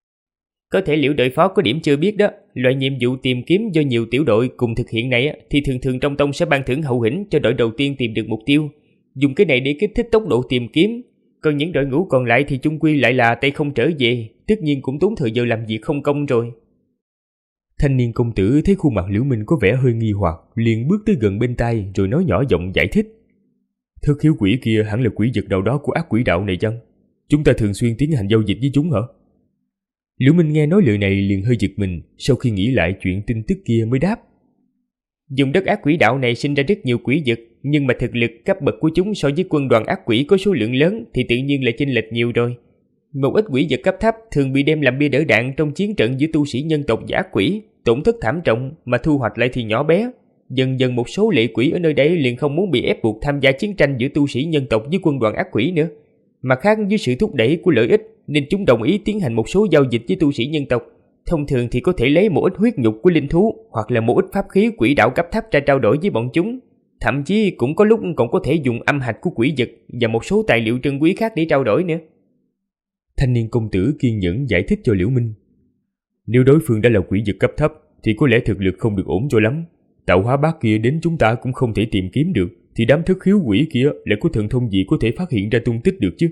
Có thể Liễu đội phó có điểm chưa biết đó, loại nhiệm vụ tìm kiếm do nhiều tiểu đội cùng thực hiện này thì thường trong tông sẽ ban thưởng hậu hĩnh cho đội đầu tiên tìm được mục tiêu. Dùng cái này để kích thích tốc độ tìm kiếm. Còn những đội ngũ còn lại thì chung quy lại là tay không trở về, tất nhiên cũng tốn thời giờ làm việc không công rồi. Thanh niên công tử thấy khuôn mặt Liễu Minh có vẻ hơi nghi hoặc, liền bước tới gần bên tai rồi nói nhỏ giọng giải thích. Thất Khiếu Quỷ kia hẳn là quỷ vật nào đó của ác quỷ đạo này chăng? Chúng ta thường xuyên tiến hành giao dịch với chúng hả? Liễu Minh nghe nói lời này liền hơi giật mình, sau khi nghĩ lại chuyện tin tức kia mới đáp. Dùng đất ác quỷ đạo này sinh ra rất nhiều quỷ vật, nhưng mà thực lực cấp bậc của chúng so với quân đoàn ác quỷ có số lượng lớn thì tự nhiên là chênh lệch nhiều rồi. Một ít quỷ vật cấp thấp thường bị đem làm bia đỡ đạn trong chiến trận giữa tu sĩ nhân tộc và ác quỷ, tổn thất thảm trọng mà thu hoạch lại thì nhỏ bé. Dần dần một số lệ quỷ ở nơi đây liền không muốn bị ép buộc tham gia chiến tranh giữa tu sĩ nhân tộc với quân đoàn ác quỷ nữa. Mặt khác dưới sự thúc đẩy của lợi ích nên chúng đồng ý tiến hành một số giao dịch với tu sĩ nhân tộc. Thông thường thì có thể lấy một ít huyết nhục của linh thú hoặc là một ít pháp khí quỷ đạo cấp thấp ra trao đổi với bọn chúng. Thậm chí cũng có lúc còn có thể dùng âm hạch của quỷ vật và một số tài liệu trân quý khác để trao đổi nữa. Thanh niên công tử kiên nhẫn giải thích cho Liễu Minh. Nếu đối phương đã là quỷ vật cấp thấp thì có lẽ thực lực không được ổn cho lắm. Tạo hóa bát kia đến chúng ta cũng không thể tìm kiếm được, thì đám Thất Khiếu Quỷ kia lại có thần thông gì có thể phát hiện ra tung tích được chứ?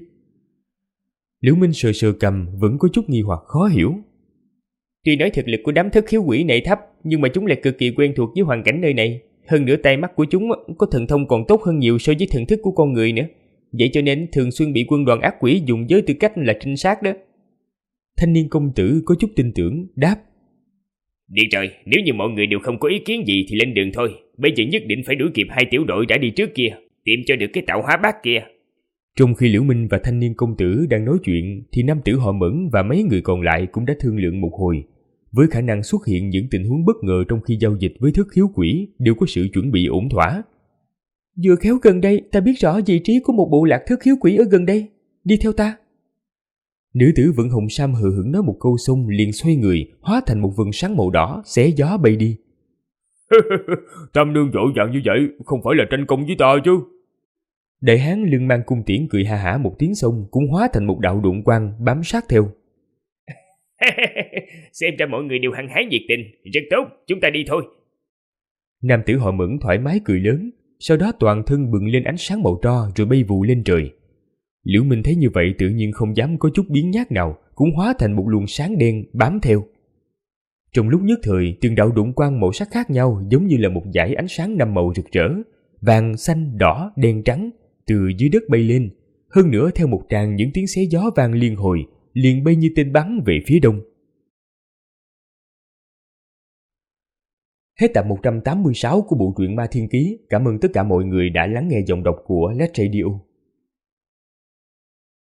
Liễu Minh sờ sờ cằm vẫn có chút nghi hoặc khó hiểu. Tuy nói thực lực của đám Thất Khiếu Quỷ này thấp, nhưng mà chúng lại cực kỳ quen thuộc với hoàn cảnh nơi này. Hơn nữa tai mắt của chúng có thần thông còn tốt hơn nhiều so với thần thức của con người nữa. Vậy cho nên thường xuyên bị quân đoàn ác quỷ dùng với tư cách là trinh sát đó. Thanh niên công tử có chút tin tưởng, đáp. Đi rồi, nếu như mọi người đều không có ý kiến gì thì lên đường thôi. Bây giờ nhất định phải đuổi kịp hai tiểu đội đã đi trước kia, tìm cho được cái tạo hóa bát kia. Trong khi Liễu Minh và thanh niên công tử đang nói chuyện thì nam tử họ Mẫn và mấy người còn lại cũng đã thương lượng một hồi. Với khả năng xuất hiện những tình huống bất ngờ trong khi giao dịch với thất khiếu quỷ đều có sự chuẩn bị ổn thỏa. Vừa khéo gần đây ta biết rõ vị trí của một bộ lạc thất khiếu quỷ ở gần đây. Đi theo ta. Nữ tử vận hồng sam hờ hững nói một câu xong liền xoay người, hóa thành một vầng sáng màu đỏ, xé gió bay đi. Tam nương vội vàng như vậy, không phải là tranh công với ta chứ? Đại hán lưng mang cung tiễn cười ha hả một tiếng xong cũng hóa thành một đạo độn quang bám sát theo. Xem ra mọi người đều hăng hái nhiệt tình, rất tốt, chúng ta đi thôi. Nam tử họ Mẫn thoải mái cười lớn, sau đó toàn thân bừng lên ánh sáng màu tro rồi bay vù lên trời. Liễu Minh thấy như vậy tự nhiên không dám có chút biến nhát nào, cũng hóa thành một luồng sáng đen bám theo. Trong lúc nhất thời, từng đạo độn quang màu sắc khác nhau giống như là một dải ánh sáng năm màu rực rỡ, vàng, xanh, đỏ, đen, trắng, từ dưới đất bay lên. Hơn nữa theo một tràng những tiếng xé gió vang liên hồi, liền bay như tên bắn về phía đông. Hết tập 186 của bộ truyện Ma Thiên Ký. Cảm ơn tất cả mọi người đã lắng nghe giọng đọc của Let's Radio.